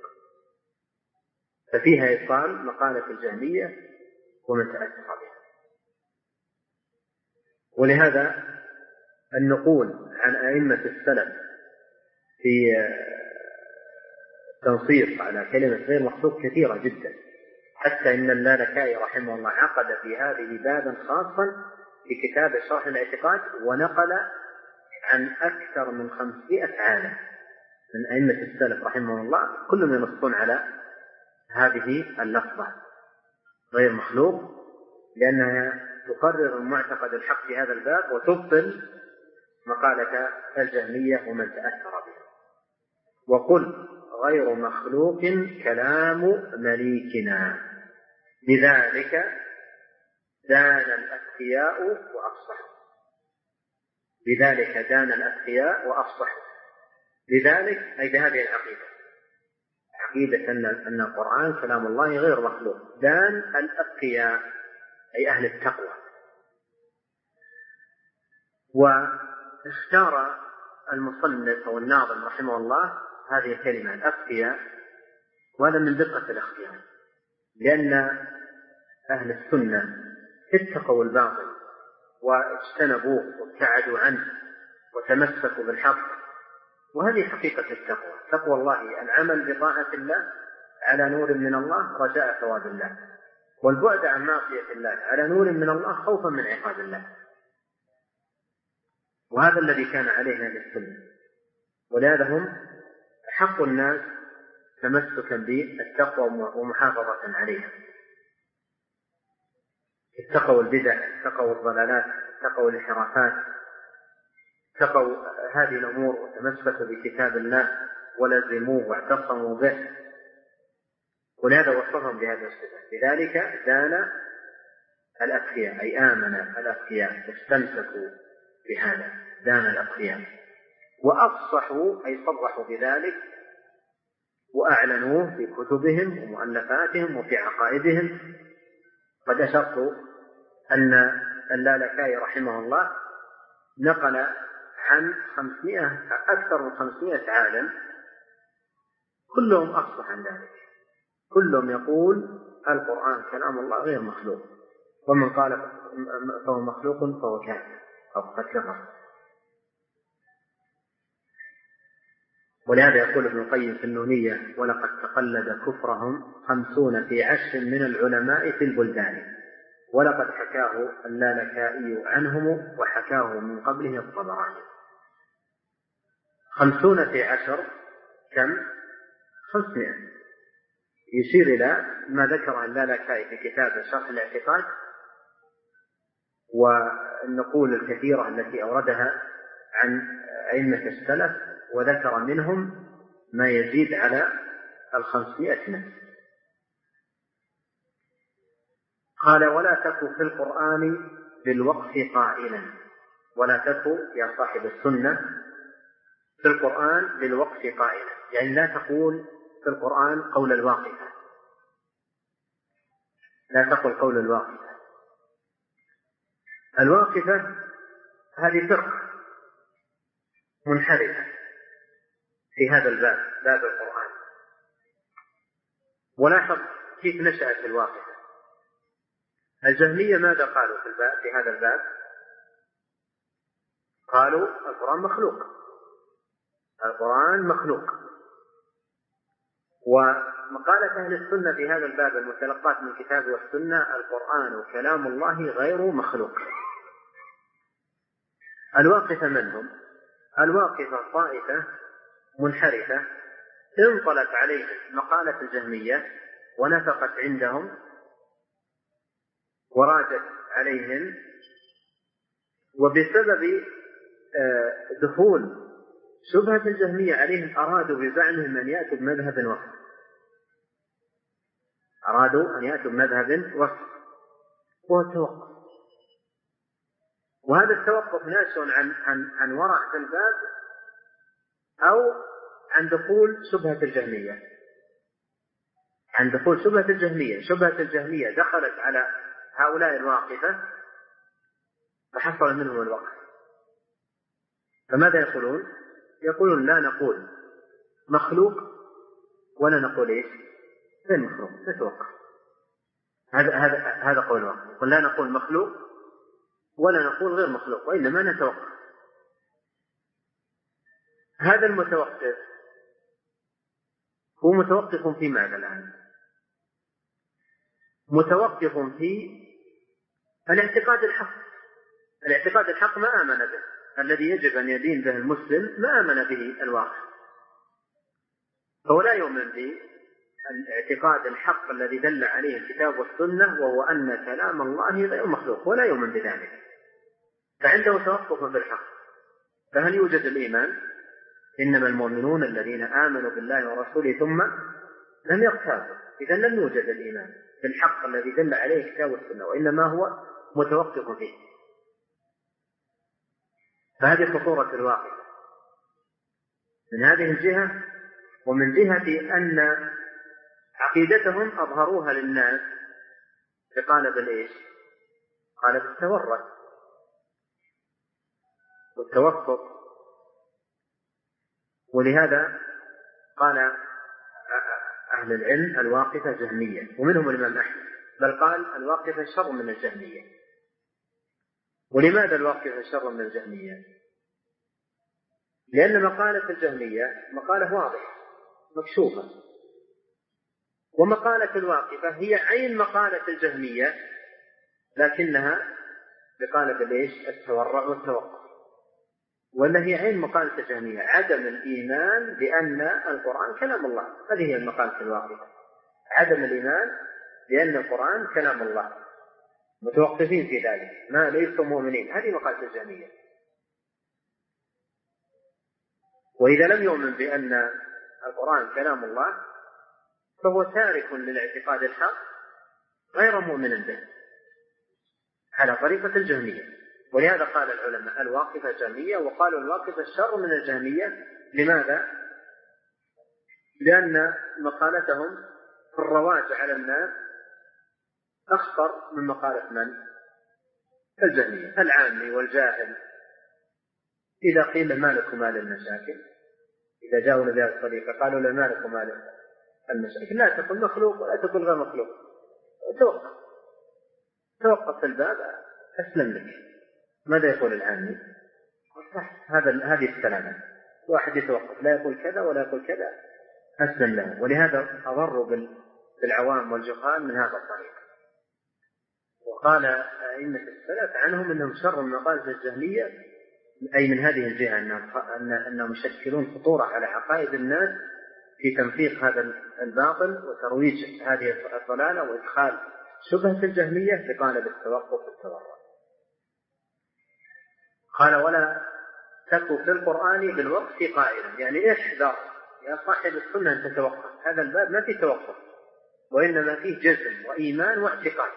ففيها إبطال مقالة الجهمية ومن تأثر بها. ولهذا النقول عن أئمة السلف في تنصيص على كلمة غير مخلوق كثيرة جدا، حتى إن اللالكائي رحمه الله عقد في هذه بابا خاصا في كتاب شرح الاعتقاد، ونقل عن أكثر من 500 عالم من أئمة السلف رحمه الله كلهم ينصون على هذه اللفظة غير مخلوق، لأنها تقرر المعتقد الحق في هذا الباب وتبطل مقالة الجهمية ومن تأثر بها. وقل غير مخلوق كلام مليكنا، لذلك دان الأتقياء وأفصحوا، لذلك دان الأتقياء وأفصحوا، لذلك أي بهذه العقيدة، عقيدة أن القرآن كلام الله غير مخلوق، دان الأتقياء أي أهل التقوى. واختار المصنف أو الناظم رحمه الله هذه الكلمة الأتقياء، وهذا من دقة الاختيار، لأن أهل السنة اتقوا الباطل واجتنبوه وابتعدوا عنه وتمسكوا بالحق، وهذه حقيقة التقوى، تقوى الله العمل بطاعة الله على نور من الله رجاء ثواب الله، والبعد عن معصية الله على نور من الله خوفا من عقاب الله. وهذا الذي كان عليه أهل السنة، ولهذا هم حق الناس تمسكا بالتقوى ومحافظة عليها. اتقوا البدع، اتقوا الضلالات، اتقوا الانحرافات، اتقوا هذه الأمور وتمسكوا بكتاب الله ولزموه واعتصموا به، ولهذا وصفهم بهذا الصفة. لذلك دان الأتقياء أي آمن الأتقياء واستمسكوا بهذا، دان الأتقياء، وأفصحوا أي صرحوا بذلك وأعلنوه في كتبهم ومؤلفاتهم وفي عقائدهم. قد أشرت أن اللالكائي رحمه الله نقل عن أكثر من 500 عالم كلهم أفصح عن ذلك، كلهم يقول القرآن كلام الله غير مخلوق، ومن قال فهو مخلوق فهو كافر أو قد كفر. ولهذا يقول ابن القيم في النونية: ولقد تقلد كفرهم 50 في 10 من العلماء في البلدان، ولقد حكاه اللالكائي عنهم وحكاه من قبله الطبراني. 50 في 10 كم؟ 500. يشير إلى ما ذكر اللالكائي في كتاب شرح الاعتقاد والنقول الكثيرة التي أوردها عن أئمة السلف، وذكر منهم ما يزيد على 500 نفس. قال: ولا تك في القرآن بالوقف قائلا، ولا تك يا صاحب السنة في القرآن بالوقف قائلا، يعني لا تقول في القرآن قول الواقفة، لا تقل قول الواقفة. الواقفة هذه فرقة منحرفة في هذا الباب، باب القرآن. ولاحظ كيف نشأت الواقفة. الجهمية ماذا قالوا في هذا الباب؟ قالوا القرآن مخلوق، القرآن مخلوق. ومقالة أهل السنة في هذا الباب المتلقات من الكتاب والسنة: القرآن كلام الله غير مخلوق. الواقفة من هم؟ الواقفة طائفة منحرفة انطلت عليهم مقالة الجهمية ونفقت عندهم وراجت عليهم، وبسبب دخول شبهة الجهمية عليهم أرادوا بزعمهم أن يأتوا بمذهب وسط، أرادوا أن يأتوا بمذهب وسط وهو التوقف، وهذا التوقف ناشئ عن ورع في الباب أو عن دخول شبهة الجهمية، عن دخول شبهة الجهمية. شبهة الجهمية دخلت على هؤلاء الواقفة فحصل منهم الوقف. فماذا يقولون؟ يقولون لا نقول مخلوق ولا نقول ايش؟ غير مخلوق، نتوقف. هذا قول الواقف، يقول لا نقول مخلوق ولا نقول غير مخلوق، وإنما نتوقف. هذا المتوقف هو متوقف في ماذا الآن؟ متوقف في الاعتقاد الحق. الاعتقاد الحق ما آمن به، الذي يجب أن يدين به المسلم ما آمن به الواقع، فهو لا يؤمن بالاعتقاد الحق الذي دل عليه الكتاب والسنة، وهو أن كلام الله غير مخلوق، ولا يؤمن بذلك، فعنده توقف بالحق. فهل يوجد الإيمان؟ إنما المؤمنون الذين آمنوا بالله ورسوله ثم لم يرتابوا. إذا لم يوجد الإيمان بالحق الذي دل عليه الكتاب والسنة، وإنما هو متوقف فيه. فهذه خطورة الواقع من هذه الجهة. ومن جهة أن عقيدتهم أظهروها للناس بقالب الإيش؟ قالب التورط والتوسط. ولهذا قال أهل العلم الواقفة جهمية، ومنهم الإمام أحمد، بل قال الواقفة شر من الجهمية. ولماذا الواقفة شر من الجهمية؟ لأن مقالة الجهمية مقالة واضحة مكشوفة، ومقالة الواقفة هي عين مقالة الجهمية، لكنها بقالة الإيش؟ التورع والتوقف. ولا هي عين مقالة الجهمية عدم الإيمان بأن القرآن كلام الله. هذه هي المقالة الواقفة، عدم الإيمان بأن القرآن كلام الله، متوقفين في ذلك، ما ليسوا مؤمنين. هذه مقالة الجهمية. وإذا لم يؤمن بأن القرآن كلام الله فهو تارك للاعتقاد الحق غير مؤمن به، على طريقة الجهمية. ولهذا قال العلماء الواقفة جهمية، وقالوا الواقفة شر من الجهمية. لماذا؟ لأن مقالتهم في الرواج على الناس أخطر من مقالة من؟ الجهمية. العامي والجاهل إذا قيل ما لكم مال المشاكل، إذا جاءوا بهذه الطريقة قالوا له ما لكم مال المشاكل، لا تقل مخلوق ولا تقل غير مخلوق، توقف في الباب أسلم لك. ماذا يقول العامي؟ هذه السلامة، واحد يتوقف لا يقول كذا ولا يقول كذا أسلم له. ولهذا أضروا بالعوام والجهال من هذا الطريق. وقال أئمة السلف عنهم أنهم شر من مقالة الجهمية، أي من هذه الجهة أنهم يشكلون خطورة على عقائد الناس في تنفيذ هذا الباطل وترويج هذه الضلالة وإدخال شبهة الجهمية بقالب التوقف والتورع. قال ولا تكو في القرآن بالوقف قائلا، يعني احذر يا صاحب السنة أن تتوقف. هذا الباب ما فيه توقف، وإنما فيه جزم وإيمان واعتقاد.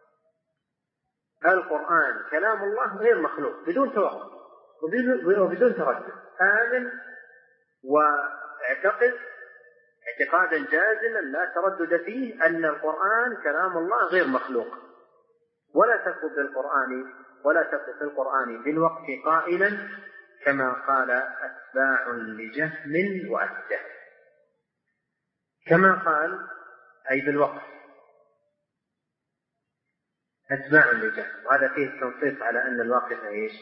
القرآن كلام الله غير مخلوق بدون توقف وبدون تردد. آمن واعتقد اعتقادا جازما لا تردد فيه أن القرآن كلام الله غير مخلوق. ولا تكو في القرآن بالوقف قائلا كما قال أتباع لجهم وأسجه. كما قال أي بالوقف أتباع لجهم، وهذا فيه التنصيص على أن الواقفة إيش؟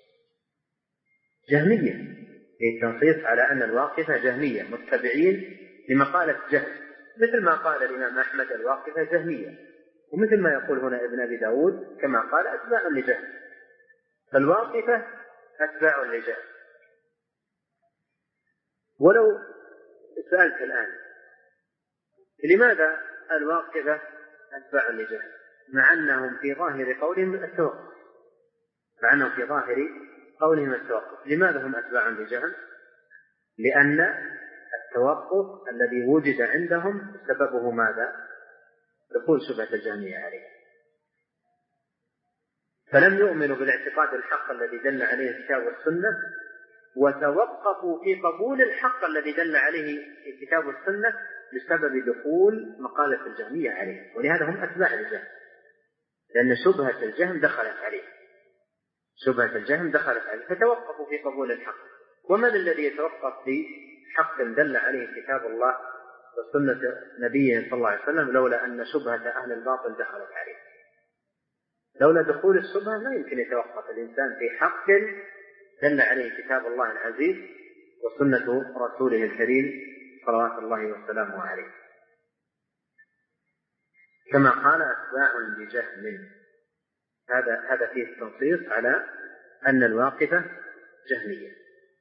جهمية. فيه التنصيص على أن الواقفة جهمية متبعين لمقالة جهم، مثل ما قال الإمام أحمد الواقفة جهمية، ومثل ما يقول هنا ابن أبي داود كما قال أتباع لجهم. فالواقفة أتباع لجهم. ولو سألت الآن لماذا الواقفة أتباع لجهم مع أنهم في ظاهر قولهم التوقف، لماذا هم أتباع لجهم؟ لأن التوقف الذي وجد عندهم سببه ماذا؟ دخول شبهة الجهمية عليه، فلم يؤمنوا بالاعتقاد الحق الذي دل عليه الكتاب والسنة، وتوقفوا في قبول الحق الذي دل عليه الكتاب والسنة بسبب دخول مقالة الجهمية عليه. ولهذا هم أتباع الجهم، لأن شبهة الجهم دخلت عليه، فتوقفوا في قبول الحق. ومن الذي يتوقف في حق دل عليه كتاب الله وسنة نبيه صلى الله عليه وسلم لولا أن شبهة أهل الباطل دخلت عليه؟ لولا دخول الشبهة لا يمكن يتوقف الإنسان في حق دل عليه كتاب الله العزيز وسنة رسوله الكريم صلوات الله وسلامه عليه. كما قال أتباع لجهم، هذا فيه التنصيص على أن الواقفة جهمية.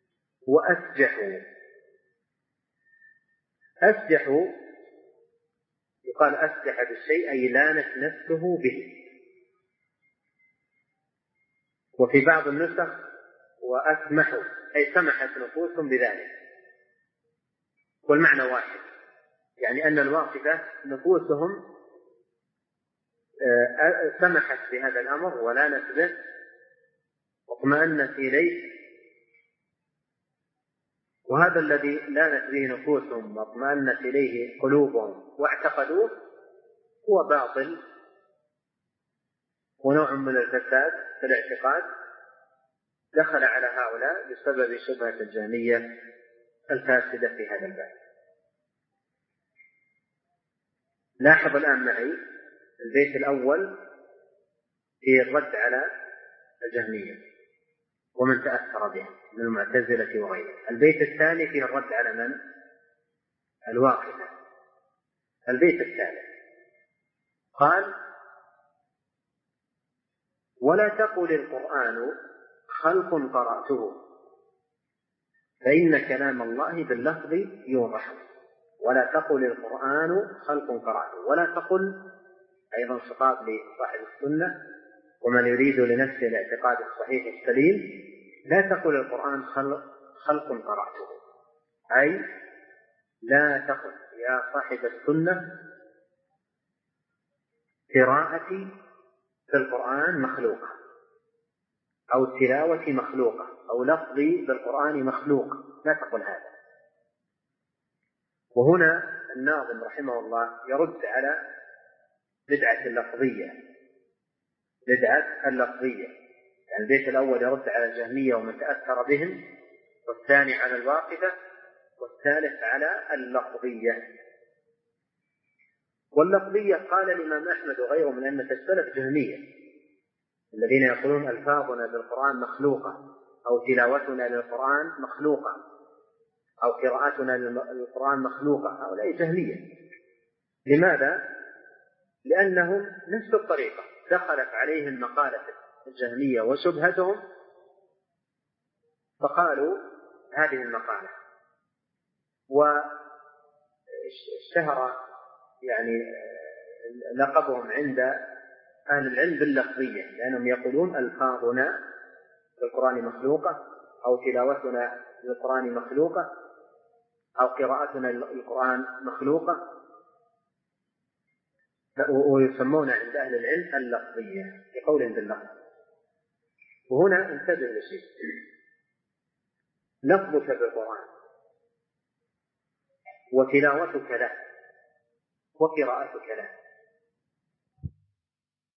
أسجحوا يقال أسجح بالشيء أي لانت نفسه به، وفي بعض النسخ وأسمحوا أي سمحت نفوسهم بذلك، والمعنى واحد، يعني أن الواقفة نفوسهم سمحت بهذا الأمر ولانت به واطمأنت إليه. وهذا الذي لانت به نفوسهم واطمأنت إليه قلوبهم واعتقدوه هو باطل ونوع من الفساد في الاعتقاد دخل على هؤلاء بسبب شبهة الجهمية الفاسدة في هذا الباب. لاحظ الآن معي البيت الأول في الرد على الجهمية ومن تأثر بها من المعتزلة وغيره. البيت الثاني فيه الرد على من؟ الواقفة. البيت الثالث قال: ولا تقل القرآن خلق قرأته فإن كلام الله باللفظ يوضح. ولا تقل القرآن خلق قرأته، ولا تقل أيضا خطاب لصاحب السنة ومن يريد لنفسه الاعتقاد الصحيح السليم: لا تقل القرآن خلق قرأته، أي لا تقل يا صاحب السنة قراءتي في القرآن مخلوقة أو تلاوتي مخلوقة أو لفظي بالقرآن مخلوق، لا تقل هذا. وهنا الناظم رحمه الله يرد على بدعة اللفظية. يعني البيت الأول يرد على الجهمية ومن تأثر بهم، والثاني على الواقفة، والثالث على اللفظية. واللفظية قال الإمام أحمد وغيره من أن السلف جهمية الذين يقولون ألفاظنا بالقرآن مخلوقة أو تلاوتنا للقرآن مخلوقة أو قراءتنا للقرآن مخلوقة، هؤلاء جهمية. لماذا؟ لأنهم نفس الطريقة دخلت عليهم مقالة الجهمية وشبهتهم فقالوا هذه المقالة، واشتهر يعني لقبهم عند أهل العلم باللفظية، لأنهم يقولون ألفاظنا بالقرآن مخلوقة أو تلاوتنا للقرآن مخلوقة أو قراءتنا للقرآن مخلوقة، ويسمون عند أهل العلم اللفظية بقولهم باللفظ. وهنا انتبه لشيء: لفظك بالقرآن وتلاوتك له وقراءتك له